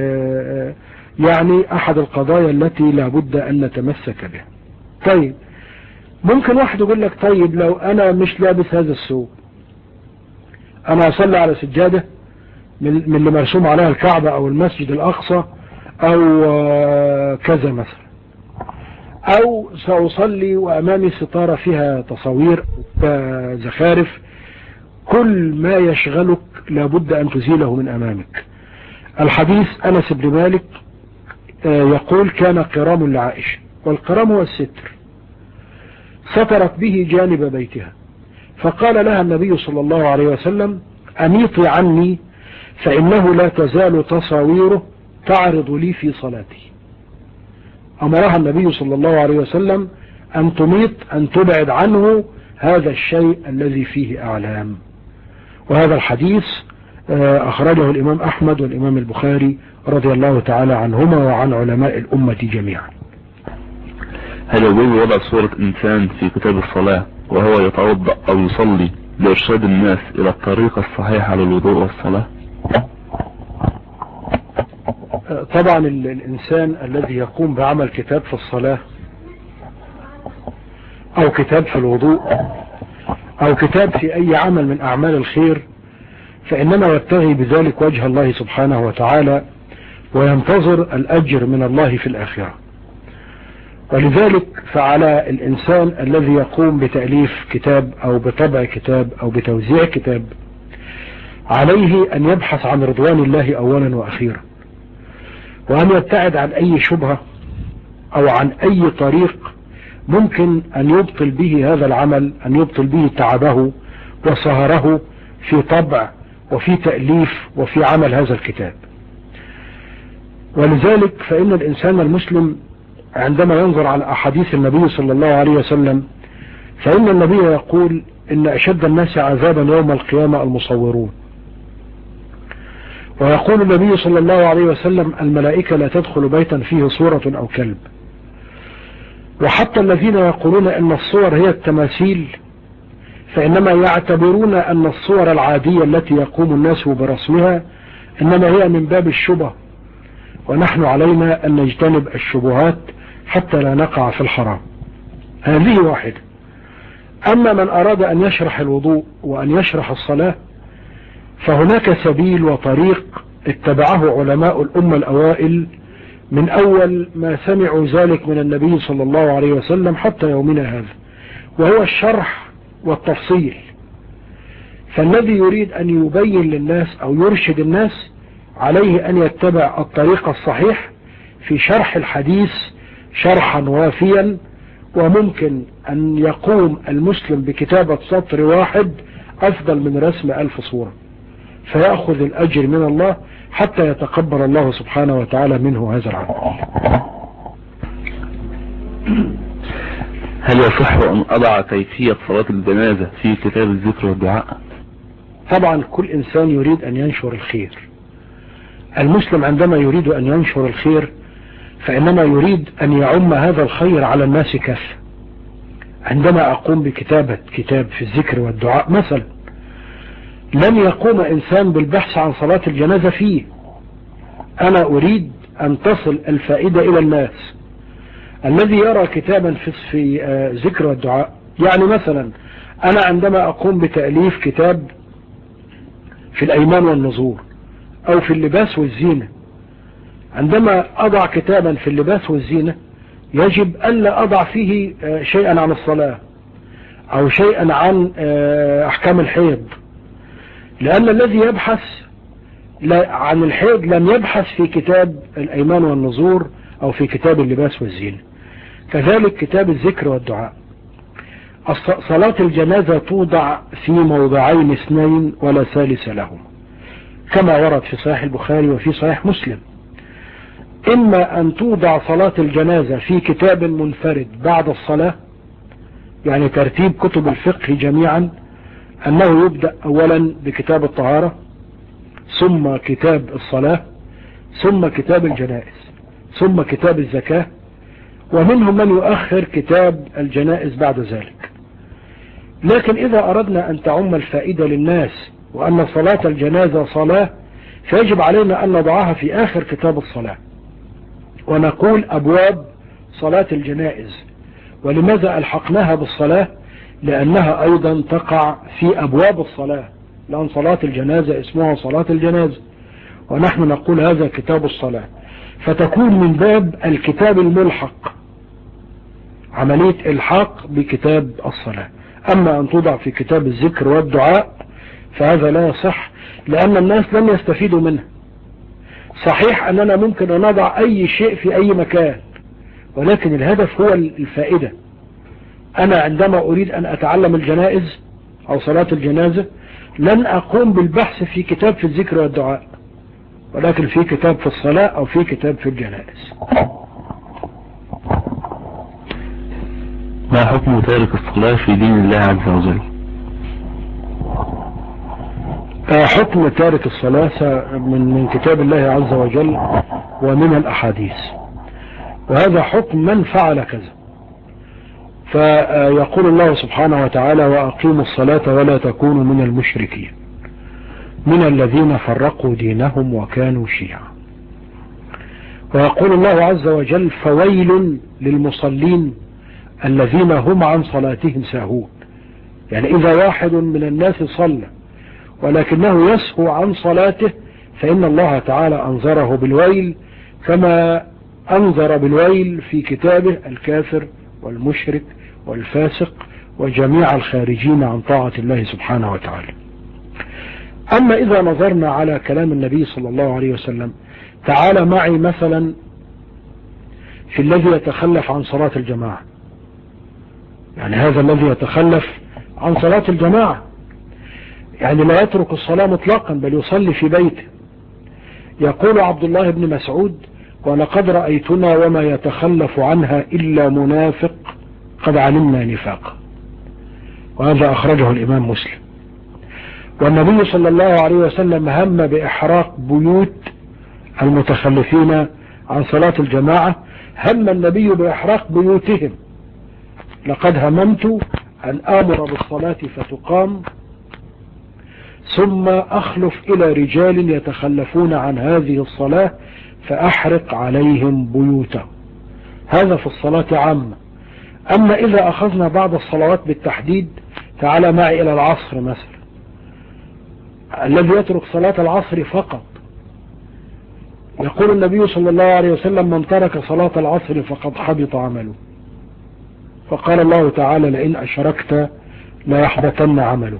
يعني أحد القضايا التي لا بد أن نتمسك بها. طيب، ممكن واحد يقول لك: طيب لو أنا مش لابس هذا الثوب، أنا أصلي على سجادة من اللي مرسوم عليها الكعبة أو المسجد الأقصى أو كذا مثلا، أو سأصلي وأمامي ستارة فيها تصوير زخارف، كل ما يشغلك لابد أن تزيله من أمامك. الحديث أنس بن مالك يقول: كان قرام لعائشة، والقرام هو الستر، سترت به جانب بيتها، فقال لها النبي صلى الله عليه وسلم: أميطي عني فإنه لا تزال تصاويره تعرض لي في صلاتي. أمرها النبي صلى الله عليه وسلم أن تميط، أن تبعد عنه هذا الشيء الذي فيه أعلام. وهذا الحديث أخرجه الإمام أحمد والإمام البخاري رضي الله تعالى عنهما وعن علماء الأمة جميعا. هل يجوز وضع صورة إنسان في كتاب الصلاة وهو يتوضأ أو يصلي لإرشاد الناس إلى الطريقة الصحيحة للوضوء والصلاة؟ طبعا الإنسان الذي يقوم بعمل كتاب في الصلاة أو كتاب في الوضوء أو كتاب في أي عمل من أعمال الخير، فإنما يبتغي بذلك وجه الله سبحانه وتعالى، وينتظر الأجر من الله في الآخرة. ولذلك فعلى الإنسان الذي يقوم بتأليف كتاب أو بطبع كتاب أو بتوزيع كتاب عليه أن يبحث عن رضوان الله أولا وأخيرا، وأن يبتعد عن أي شبهة أو عن أي طريق ممكن أن يبطل به هذا العمل، أن يبطل به تعبه وسهره في طبع وفي تأليف وفي عمل هذا الكتاب. ولذلك فإن الإنسان المسلم عندما ينظر على أحاديث النبي صلى الله عليه وسلم، فإن النبي يقول إن أشد الناس عذابا يوم القيامة المصورون، ويقول النبي صلى الله عليه وسلم الملائكة لا تدخل بيتا فيه صورة أو كلب. وحتى الذين يقولون أن الصور هي التماثيل فإنما يعتبرون أن الصور العادية التي يقوم الناس برسمها إنما هي من باب الشبه، ونحن علينا أن نجتنب الشبهات حتى لا نقع في الحرام. هذه واحدة. أما من أراد أن يشرح الوضوء وأن يشرح الصلاة فهناك سبيل وطريق اتبعه علماء الأمة الأوائل من أول ما سمعوا ذلك من النبي صلى الله عليه وسلم حتى يومنا هذا، وهو الشرح والتفصيل. فالذي يريد أن يبين للناس أو يرشد الناس عليه أن يتبع الطريق الصحيح في شرح الحديث شرحا وافيا، وممكن أن يقوم المسلم بكتابة سطر واحد أفضل من رسم 1000 صورة، فيأخذ الأجر من الله حتى يتقبل الله سبحانه وتعالى منه هذا العمل. هل يصح أن أضع كيفية صلاة الجنازة في كتاب الذكر والدعاء؟ طبعا كل إنسان يريد أن ينشر الخير. المسلم عندما يريد أن ينشر الخير فإنما يريد أن يعم هذا الخير على الناس كافة. عندما أقوم بكتابة كتاب في الذكر والدعاء مثلا، لن يقوم إنسان بالبحث عن صلاة الجنازة فيه، أنا أريد أن تصل الفائدة إلى الناس. الذي يرى كتابا في ذكر والدعاء، يعني مثلا أنا عندما أقوم بتأليف كتاب في الأيمان والنذور أو في اللباس والزينة، عندما أضع كتابا في اللباس والزينة يجب ألا أضع فيه شيئا عن الصلاة أو شيئا عن أحكام الحيض، لأن الذي يبحث عن الحيض لم يبحث في كتاب الأيمان والنذور أو في كتاب اللباس والزينة. كذلك كتاب الذكر والدعاء. صلاة الجنازة توضع في موضعين اثنين ولا ثالث لهم، كما ورد في صحيح البخاري وفي صحيح مسلم. إما أن توضع صلاة الجنازة في كتاب منفرد بعد الصلاة، يعني ترتيب كتب الفقه جميعا أنه يبدأ أولا بكتاب الطهارة ثم كتاب الصلاة ثم كتاب الجنائز ثم كتاب الزكاة، ومنهم من يؤخر كتاب الجنائز بعد ذلك. لكن إذا أردنا أن تعم الفائدة للناس وأن صلاة الجنازة صلاة، فيجب علينا أن نضعها في آخر كتاب الصلاة ونقول أبواب صلاة الجنائز. ولماذا ألحقناها بالصلاة؟ لأنها أيضا تقع في أبواب الصلاة، لأن صلاة الجنازة اسمها صلاة الجنازة ونحن نقول هذا كتاب الصلاة، فتكون من باب الكتاب الملحق، عملية الحاق بكتاب الصلاة. أما أن توضع في كتاب الذكر والدعاء فهذا لا يصح، لأن الناس لن يستفيدوا منه. صحيح أننا ممكن أن نضع أي شيء في أي مكان، ولكن الهدف هو الفائدة. أنا عندما أريد أن أتعلم الجنائز أو صلاة الجنازة لن أقوم بالبحث في كتاب في الذكر والدعاء، ولكن في كتاب في الصلاة أو في كتاب في الجنائز. ما حكم تارك الصلاة في دين الله عز وجل؟ حكم تارك الصلاة من كتاب الله عز وجل ومن الأحاديث، وهذا حكم من فعل كذا. فيقول الله سبحانه وتعالى وأقيموا الصلاة ولا تكونوا من المشركين من الذين فرقوا دينهم وكانوا شيعا. ويقول الله عز وجل فويل للمصلين الذين هم عن صلاتهم ساهون. يعني إذا واحد من الناس صلى ولكنه يسهو عن صلاته فإن الله تعالى أنذره بالويل كما أنذر بالويل في كتابه الكافر والمشرك والفاسق وجميع الخارجين عن طاعة الله سبحانه وتعالى. أما إذا نظرنا على كلام النبي صلى الله عليه وسلم، تعال معي مثلا في الذي يتخلف عن صلاة الجماعة، يعني هذا الذي يتخلف عن صلاة الجماعة، يعني لا يترك الصلاة مطلقا بل يصلي في بيته. يقول عبد الله بن مسعود: ولقد رأيتنا وما يتخلف عنها إلا منافق قد علمنا نفاقه. وهذا أخرجه الإمام مسلم. والنبي صلى الله عليه وسلم هم بإحراق بيوت المتخلفين عن صلاة الجماعة، هم النبي بإحراق بيوتهم: لقد هممت أن آمر بالصلاة فتقام ثم أخلف إلى رجال يتخلفون عن هذه الصلاة فأحرق عليهم بيوتهم. هذا في الصلاة عامة. أما إذا أخذنا بعض الصلوات بالتحديد، تعال معي إلى العصر مثلا. الذي يترك صلاة العصر فقط، يقول النبي صلى الله عليه وسلم: من ترك صلاة العصر فقد حبط عمله. فقال الله تعالى: لئن أشركت لا يحبطن عملك.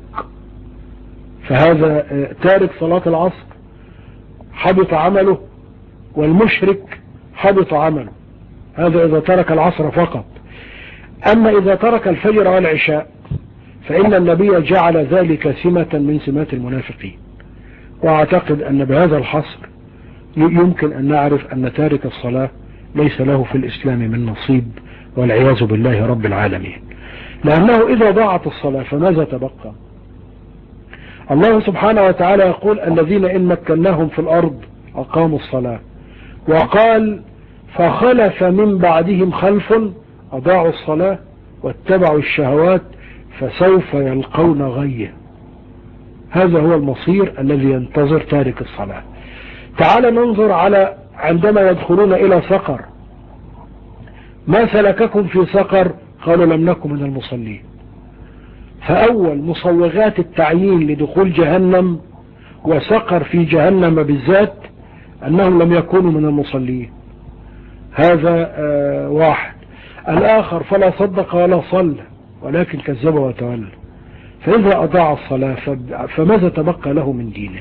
فهذا تارك صلاة العصر حبط عمله، والمشرك حبط عمله. هذا إذا ترك العصر فقط. أما إذا ترك الفجر والعشاء فإن النبي جعل ذلك سمة من سمات المنافقين. وأعتقد أن بهذا الحصر يمكن أن نعرف أن تارك الصلاة ليس له في الإسلام من نصيب، والعياذ بالله رب العالمين. لأنه إذا ضاعت الصلاة فماذا تبقى؟ الله سبحانه وتعالى يقول: الذين إن مكناهم في الأرض أقاموا الصلاة. وقال: فخلف من بعدهم خلف أضاعوا الصلاة واتبعوا الشهوات فسوف يلقون غيه. هذا هو المصير الذي ينتظر تارك الصلاة. تعال ننظر على عندما يدخلون إلى سقر: ما سلككم في سقر؟ قالوا: لم نكن من المصلين. فأول مصوغات التعيين لدخول جهنم وسقر في جهنم بالذات أنهم لم يكونوا من المصلين. هذا واحد. الآخر: فلا صدق ولا صلى ولكن كذب وتولى. فإذا أضاع الصلاة فماذا تبقى له من دينه؟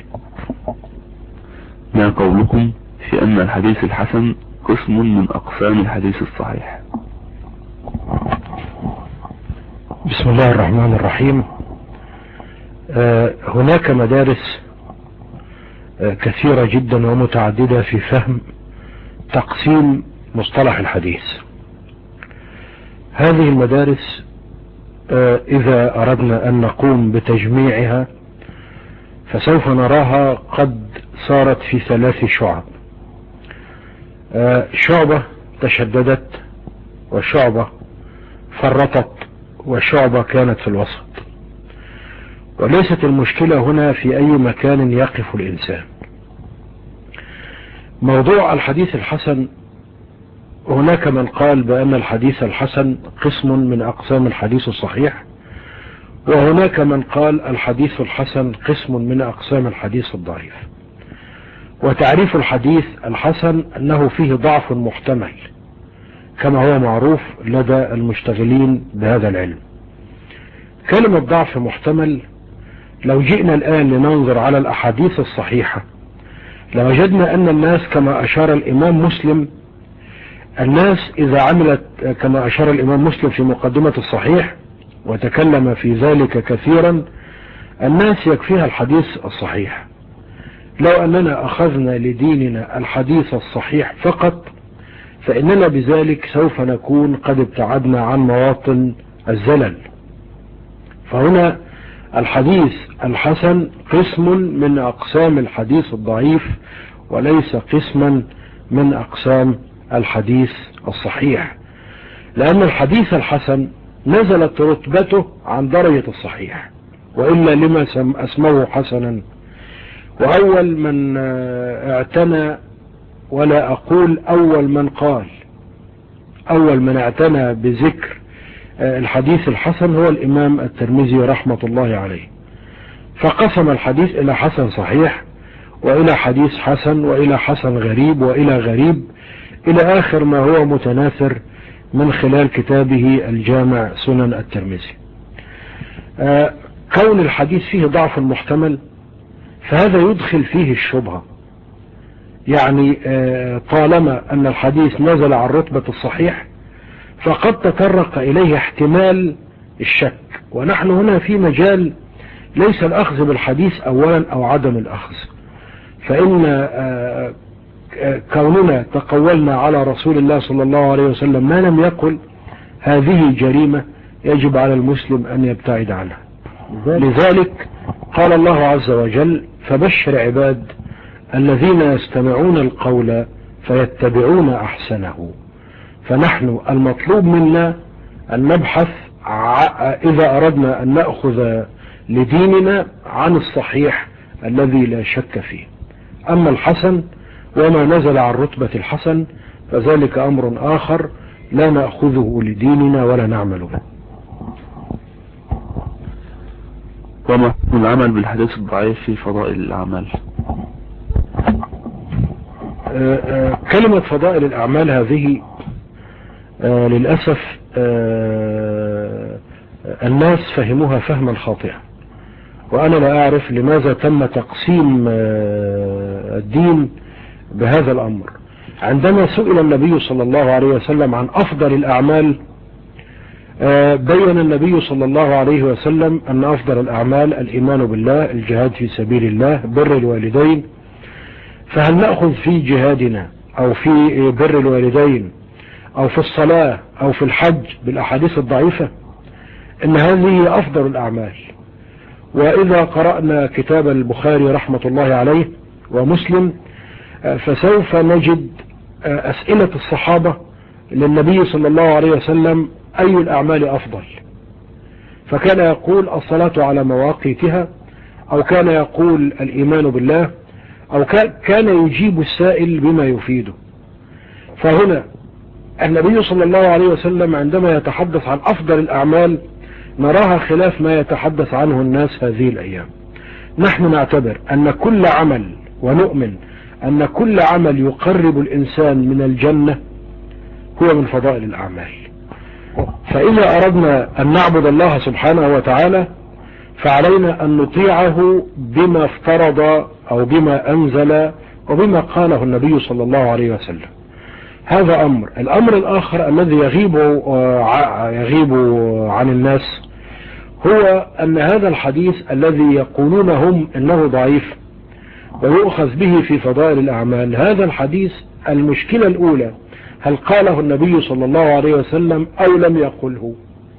ما قولكم في أن الحديث الحسن قسم من أقسام الحديث الصحيح؟ بسم الله الرحمن الرحيم. هناك مدارس كثيرة جدا ومتعددة في فهم تقسيم مصطلح الحديث. هذه المدارس إذا أردنا أن نقوم بتجميعها فسوف نراها قد صارت في 3 شعب: شعبة تشددت، وشعبة فرطت، وشعبة كانت في الوسط. وليست المشكلة هنا في أي مكان يقف الإنسان. موضوع الحديث الحسن، هناك من قال بأن الحديث الحسن قسم من أقسام الحديث الصحيح، وهناك من قال الحديث الحسن قسم من أقسام الحديث الضعيف. وتعريف الحديث الحسن أنه فيه ضعف محتمل كما هو معروف لدى المشتغلين بهذا العلم. كلمة ضعف محتمل، لو جئنا الآن لننظر على الأحاديث الصحيحة لوجدنا أن الناس كما أشار الإمام مسلم، الناس إذا عملت كما أشار الإمام مسلم في مقدمة الصحيح وتكلم في ذلك كثيرا، الناس يكفيها الحديث الصحيح. لو أننا أخذنا لديننا الحديث الصحيح فقط فإننا بذلك سوف نكون قد ابتعدنا عن مواطن الزلل. فهنا الحديث الحسن قسم من أقسام الحديث الضعيف وليس قسما من أقسام الحديث الصحيح، لأن الحديث الحسن نزلت رتبته عن درجة الصحيح، وإلا لما أسموه حسنا. وأول من اعتنى، ولا أقول أول من قال، أول من اعتنى بذكر الحديث الحسن هو الإمام الترمذي رحمة الله عليه، فقسم الحديث إلى حسن صحيح وإلى حديث حسن وإلى حسن غريب وإلى غريب إلى آخر ما هو متناثر من خلال كتابه الجامع سنن الترمذي. كون الحديث فيه ضعف محتمل فهذا يدخل فيه الشبهة، يعني طالما أن الحديث نزل عن رتبة الصحيح فقد تطرق إليه احتمال الشك، ونحن هنا في مجال ليس الأخذ بالحديث أولا أو عدم الأخذ، فإن كوننا تقولنا على رسول الله صلى الله عليه وسلم ما لم يقل هذه جريمة يجب على المسلم أن يبتعد عنها. لذلك قال الله عز وجل: فبشر عباد الذين يستمعون القول فيتبعون أحسنه. فنحن المطلوب منا أن نبحث إذا أردنا أن نأخذ لديننا عن الصحيح الذي لا شك فيه. أما الحسن وما نزل عن رتبة الحسن فذلك أمر آخر لا نأخذه لديننا ولا نعمل به. وما العمل بالحديث الضعيف في فضائل الأعمال؟ كلمة فضائل الأعمال هذه للأسف الناس فهموها فهما خاطئا، وأنا لا أعرف لماذا تم تقسيم الدين بهذا الأمر. عندما سئل النبي صلى الله عليه وسلم عن أفضل الأعمال بين النبي صلى الله عليه وسلم أن أفضل الأعمال الإيمان بالله، الجهاد في سبيل الله، بر الوالدين. فهل نأخذ في جهادنا أو في بر الوالدين أو في الصلاة أو في الحج بالأحاديث الضعيفة؟ إن هذه أفضل الأعمال. وإذا قرأنا كتاب البخاري رحمة الله عليه ومسلم فسوف نجد أسئلة الصحابة للنبي صلى الله عليه وسلم: أي الأعمال أفضل؟ فكان يقول: الصلاة على مواقيتها، أو كان يقول: الإيمان بالله، أو كان يجيب السائل بما يفيده. فهنا النبي صلى الله عليه وسلم عندما يتحدث عن أفضل الأعمال نراها خلاف ما يتحدث عنه الناس هذه الأيام. نحن نعتبر أن كل عمل ونؤمن أن كل عمل يقرب الإنسان من الجنة هو من فضائل الأعمال. فإذا أردنا أن نعبد الله سبحانه وتعالى فعلينا أن نطيعه بما افترض أو بما أنزل وبما قاله النبي صلى الله عليه وسلم. هذا أمر. الأمر الآخر الذي يغيب عن الناس هو أن هذا الحديث الذي يقولون هم إنه ضعيف ويؤخذ به في فضائل الأعمال، هذا الحديث المشكلة الأولى: هل قاله النبي صلى الله عليه وسلم أو لم يقله؟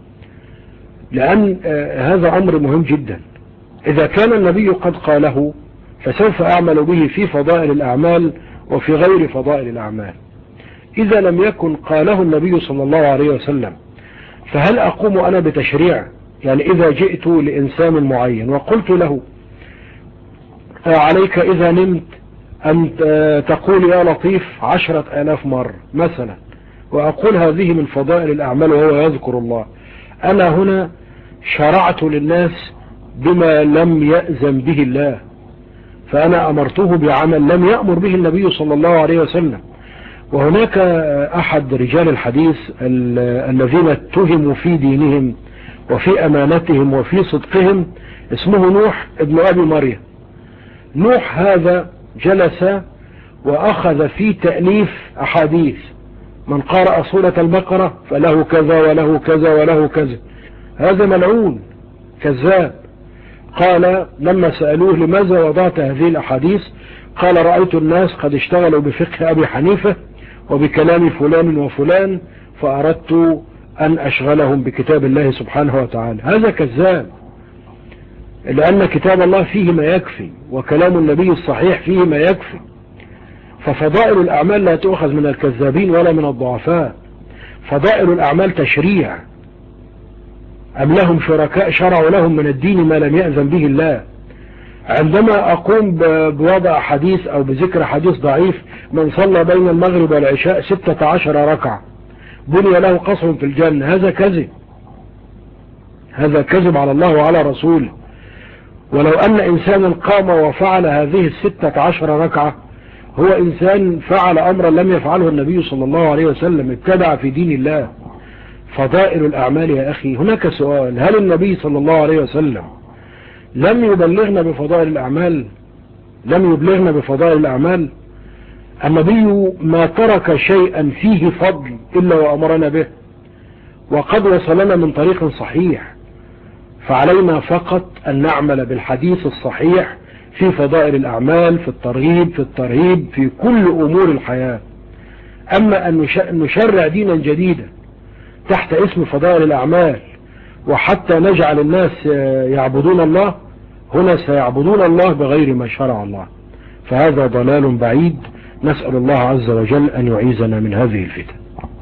لأن هذا أمر مهم جدا. إذا كان النبي قد قاله فسوف أعمل به في فضائل الأعمال وفي غير فضائل الأعمال. إذا لم يكن قاله النبي صلى الله عليه وسلم فهل أقوم أنا بتشريع؟ يعني إذا جئت لإنسان معين وقلت له: عليك إذا نمت أن تقول يا لطيف 10,000 مرة مثلا، وأقول هذه من فضائل الأعمال وهو يذكر الله، أنا هنا شرعت للناس بما لم يأذن به الله، فأنا أمرته بعمل لم يأمر به النبي صلى الله عليه وسلم. وهناك أحد رجال الحديث الذين اتهموا في دينهم وفي أمانتهم وفي صدقهم اسمه نوح ابن أبي مريم. نوح هذا جلس وأخذ في تأليف أحاديث: من قرأ سورة البقرة فله كذا وله كذا وله كذا. هذا ملعون كذاب. قال لما سألوه: لماذا وضعت هذه الأحاديث؟ قال: رأيت الناس قد اشتغلوا بفقه أبي حنيفة وبكلام فلان وفلان فأردت أن أشغلهم بكتاب الله سبحانه وتعالى. هذا كذاب، لأن كتاب الله فيه ما يكفي وكلام النبي الصحيح فيه ما يكفي. ففضائل الأعمال لا تؤخذ من الكذابين ولا من الضعفاء. فضائل الأعمال تشريع، أم لهم شركاء شرعوا لهم من الدين ما لم يأذن به الله. عندما أقوم بوضع حديث أو بذكر حديث ضعيف: من صلى بين المغرب والعشاء 16 ركعة بني له قصر في الجنة، هذا كذب، هذا كذب على الله وعلى رسوله. ولو أن إنسانا قام وفعل هذه 16 ركعة هو إنسان فعل أمرا لم يفعله النبي صلى الله عليه وسلم، ابتدع في دين الله. فضائل الأعمال يا أخي، هناك سؤال: هل النبي صلى الله عليه وسلم لم يبلغنا بفضائل الأعمال؟ لم يبلغنا بفضائل الأعمال؟ النبي ما ترك شيئا فيه فضل إلا وأمرنا به، وقد وصلنا من طريق صحيح، فعلينا فقط أن نعمل بالحديث الصحيح في فضائل الأعمال، في الترغيب في الترهيب، في كل أمور الحياة. أما أن نشرع دينا جديدا تحت اسم فضائل الأعمال وحتى نجعل الناس يعبدون الله، هنا سيعبدون الله بغير ما شرع الله، فهذا ضلال بعيد. نسأل الله عز وجل أن يعيذنا من هذه الفتن.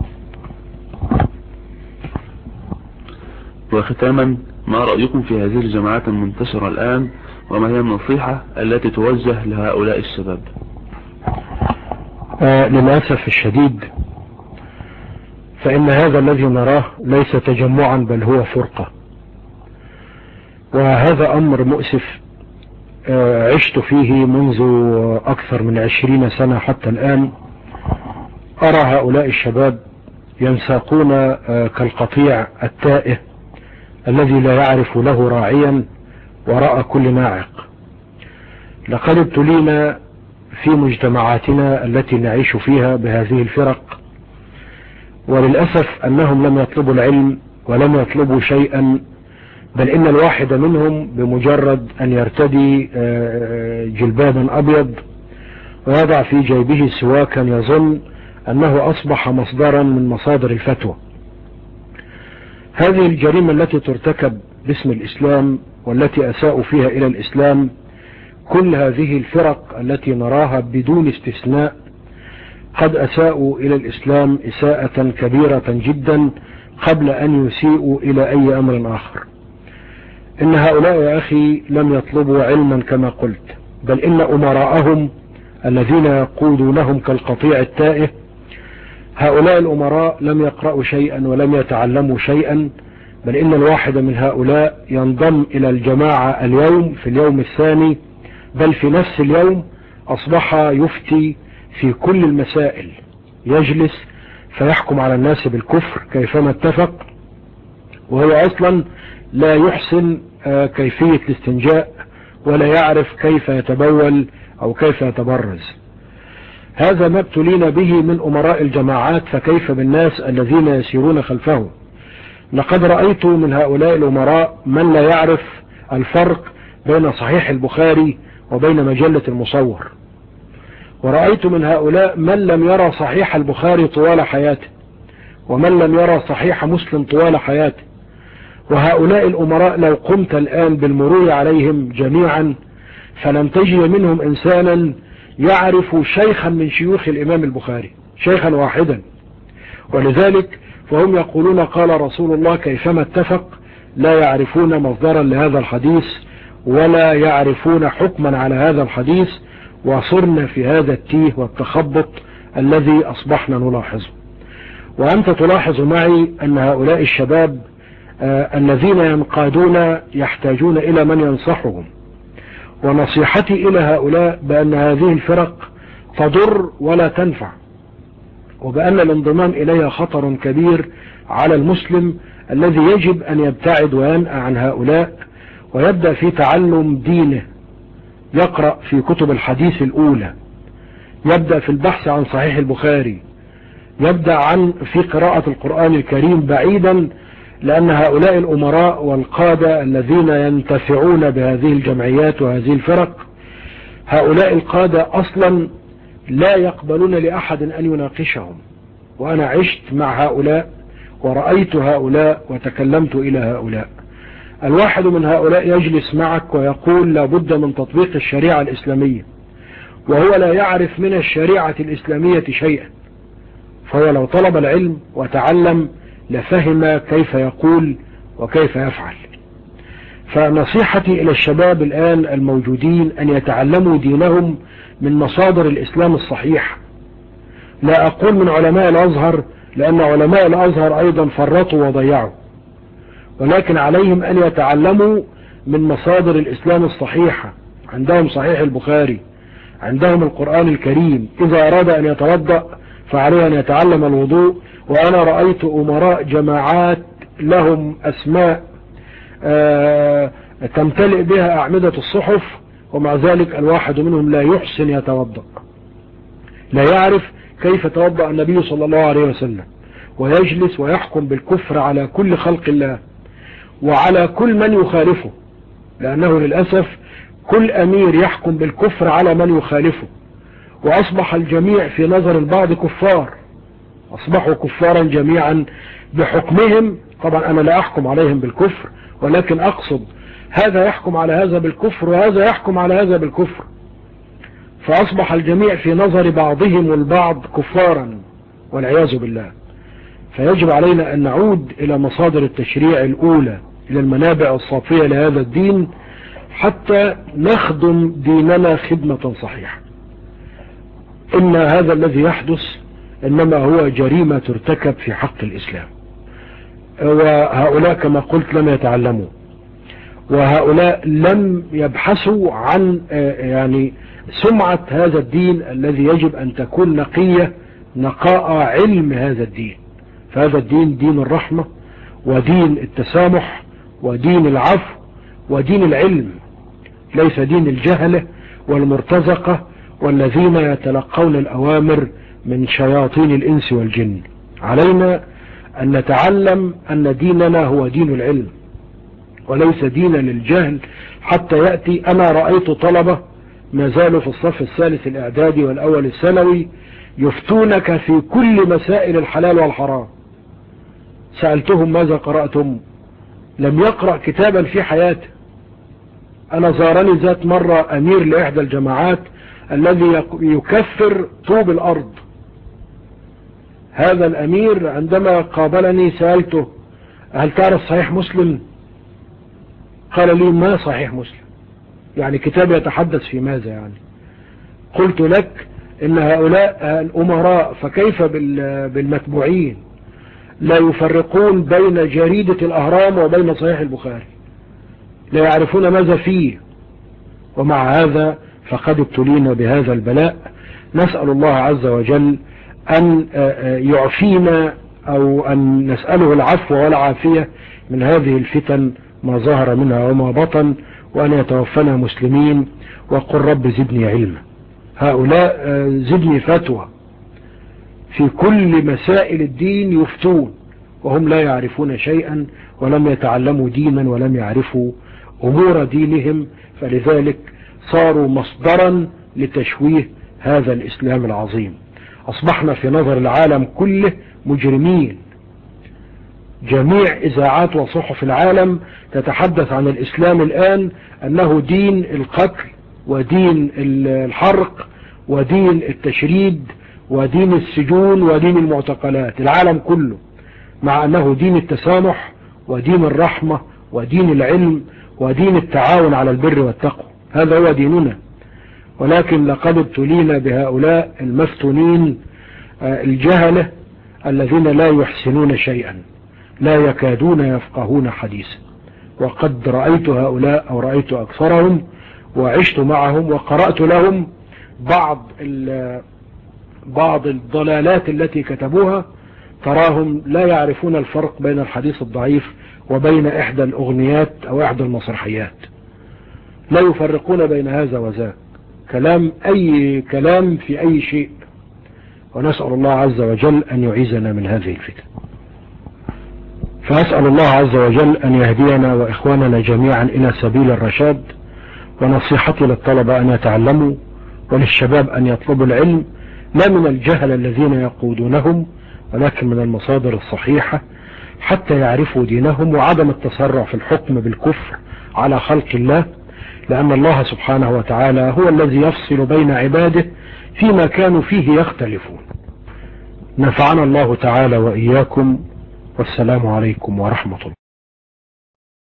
وختاما، ما رأيكم في هذه الجماعات المنتشرة الآن، وما هي النصيحة التي توجه لهؤلاء الشباب؟ للأسف الشديد فإن هذا الذي نراه ليس تجمعا بل هو فرقة، وهذا أمر مؤسف عشت فيه منذ أكثر من 20 سنة حتى الآن. أرى هؤلاء الشباب ينساقون كالقطيع التائه الذي لا يعرف له راعيا وراء كل ناعق. لقد ابتلينا في مجتمعاتنا التي نعيش فيها بهذه الفرق، وللأسف أنهم لم يطلبوا العلم ولم يطلبوا شيئا، بل إن الواحد منهم بمجرد أن يرتدي جلبابا أبيض ويضع في جيبه سواكا يظن أنه أصبح مصدرا من مصادر الفتوى. هذه الجريمة التي ترتكب باسم الإسلام والتي أساءوا فيها إلى الإسلام، كل هذه الفرق التي نراها بدون استثناء قد أساءوا إلى الإسلام إساءة كبيرة جدا قبل أن يسيئوا إلى أي أمر آخر. إن هؤلاء يا أخي لم يطلبوا علما كما قلت، بل إن أمراءهم الذين يقودونهم كالقطيع التائه، هؤلاء الأمراء لم يقرأوا شيئا ولم يتعلموا شيئا، بل إن الواحد من هؤلاء ينضم إلى الجماعة اليوم في اليوم الثاني، بل في نفس اليوم أصبح يفتي في كل المسائل، يجلس فيحكم على الناس بالكفر كيفما اتفق، وهو أصلا لا يحسن كيفية الاستنجاء ولا يعرف كيف يتبول أو كيف يتبرز. هذا ما ابتلينا به من أمراء الجماعات، فكيف بالناس الذين يسيرون خلفهم؟ لقد رأيت من هؤلاء الأمراء من لا يعرف الفرق بين صحيح البخاري وبين مجلة المصور، ورأيت من هؤلاء من لم يرى صحيح البخاري طوال حياته، ومن لم يرى صحيح مسلم طوال حياته. وهؤلاء الأمراء لو قمت الآن بالمرور عليهم جميعا فلن تجد منهم إنسانا يعرف شيخا من شيوخ الإمام البخاري، شيخا واحدا. ولذلك فهم يقولون قال رسول الله كيفما اتفق، لا يعرفون مصدرا لهذا الحديث ولا يعرفون حكما على هذا الحديث، وصرنا في هذا التيه والتخبط الذي أصبحنا نلاحظه. وأنت تلاحظ معي أن هؤلاء الشباب الذين ينقادون يحتاجون إلى من ينصحهم، ونصيحتي إلى هؤلاء بأن هذه الفرق تضر ولا تنفع، وبأن الانضمام إليها خطر كبير على المسلم الذي يجب أن يبتعد وينأى عن هؤلاء ويبدأ في تعلم دينه، يقرأ في كتب الحديث الأولى، يبدأ في البحث عن صحيح البخاري، يبدأ في قراءة القرآن الكريم بعيدا، لأن هؤلاء الأمراء والقادة الذين ينتفعون بهذه الجمعيات وهذه الفرق، هؤلاء القادة أصلا لا يقبلون لأحد أن يناقشهم. وأنا عشت مع هؤلاء ورأيت هؤلاء وتكلمت إلى هؤلاء. الواحد من هؤلاء يجلس معك ويقول لابد من تطبيق الشريعة الإسلامية، وهو لا يعرف من الشريعة الإسلامية شيئا، فهو لو طلب العلم وتعلم لفهم كيف يقول وكيف يفعل. فنصيحتي إلى الشباب الآن الموجودين أن يتعلموا دينهم من مصادر الإسلام الصحيح. لا أقول من علماء الأزهر، لأن علماء الأزهر أيضا فرطوا وضيعوا، ولكن عليهم أن يتعلموا من مصادر الإسلام الصحيحة، عندهم صحيح البخاري، عندهم القرآن الكريم، إذا أراد أن يتوضأ فعليه أن يتعلم الوضوء. وأنا رأيت أمراء جماعات لهم أسماء تمتلئ بها أعمدة الصحف، ومع ذلك الواحد منهم لا يحسن يتوضأ، لا يعرف كيف توضأ النبي صلى الله عليه وسلم، ويجلس ويحكم بالكفر على كل خلق الله وعلى كل من يخالفه، لأنه للأسف كل أمير يحكم بالكفر على من يخالفه، وأصبح الجميع في نظر البعض كفار، أصبحوا كفارا جميعا بحكمهم. طبعا أنا لا أحكم عليهم بالكفر، ولكن أقصد هذا يحكم على هذا بالكفر وهذا يحكم على هذا بالكفر، فأصبح الجميع في نظر بعضهم البعض كفارا والعياذ بالله. فيجب علينا أن نعود إلى مصادر التشريع الأولى، إلى المنابع الصافية لهذا الدين، حتى نخدم ديننا خدمة صحيحة. إن هذا الذي يحدث إنما هو جريمة ترتكب في حق الإسلام، وهؤلاء كما قلت لم يتعلموا، وهؤلاء لم يبحثوا عن يعني سمعة هذا الدين الذي يجب أن تكون نقية نقاء علم هذا الدين. فهذا الدين دين الرحمة، ودين التسامح، ودين العفو، ودين العلم، ليس دين الجهلة والمرتزقة والذين يتلقون الأوامر من شياطين الإنس والجن. علينا أن نتعلم أن ديننا هو دين العلم وليس دينا للجهل. حتى يأتي، أنا رأيت طلبة ما زالوا في الصف الثالث الإعدادي والأول الثانوي يفتونك في كل مسائل الحلال والحرام. سألتهم ماذا قرأتم؟ لم يقرأ كتابا في حياته. أنا زارني ذات مرة أمير لإحدى الجماعات الذي يكفر طوب الأرض. هذا الأمير عندما قابلني سألته هل تعرف صحيح مسلم؟ قال لي ما صحيح مسلم؟ يعني كتاب يتحدث في ماذا يعني؟ قلت لك إن هؤلاء الأمراء فكيف بالمتبوعين لا يفرقون بين جريدة الأهرام وبين صحيح البخاري، لا يعرفون ماذا فيه، ومع هذا فقد ابتلينا بهذا البلاء. نسأل الله عز وجل أن يعفينا أو أن نسأله العفو والعافية من هذه الفتن ما ظهر منها وما بطن، وأن يتوفنا مسلمين. وقل رب زدني علما. هؤلاء زدني فتوى في كل مسائل الدين، يفتون وهم لا يعرفون شيئا ولم يتعلموا دينا ولم يعرفوا أمور دينهم، فلذلك صاروا مصدرا لتشويه هذا الإسلام العظيم. أصبحنا في نظر العالم كله مجرمين. جميع إذاعات وصحف العالم تتحدث عن الإسلام الآن أنه دين القتل ودين الحرق ودين التشريد ودين السجون ودين المعتقلات، العالم كله، مع أنه دين التسامح ودين الرحمة ودين العلم ودين التعاون على البر والتقوى. هذا هو ديننا. ولكن لقد ابتلينا بهؤلاء المفتونين الجهلة الذين لا يحسنون شيئا، لا يكادون يفقهون حديثا. وقد رأيت هؤلاء أو رأيت أكثرهم وعشت معهم وقرأت لهم بعض الضلالات التي كتبوها. تراهم لا يعرفون الفرق بين الحديث الضعيف وبين إحدى الأغنيات أو إحدى المسرحيات، لا يفرقون بين هذا وذاك، كلام أي كلام في أي شيء. ونسأل الله عز وجل أن يعيذنا من هذه الفتن. فأسأل الله عز وجل أن يهدينا وإخواننا جميعا إلى سبيل الرشاد. ونصيحتي للطلبة أن يتعلموا، وللشباب أن يطلبوا العلم لا من الجهل الذين يقودونهم، ولكن من المصادر الصحيحة حتى يعرفوا دينهم، وعدم التسرع في الحكم بالكفر على خلق الله، لأن الله سبحانه وتعالى هو الذي يفصل بين عباده فيما كانوا فيه يختلفون. نفعنا الله تعالى وإياكم، والسلام عليكم ورحمة الله.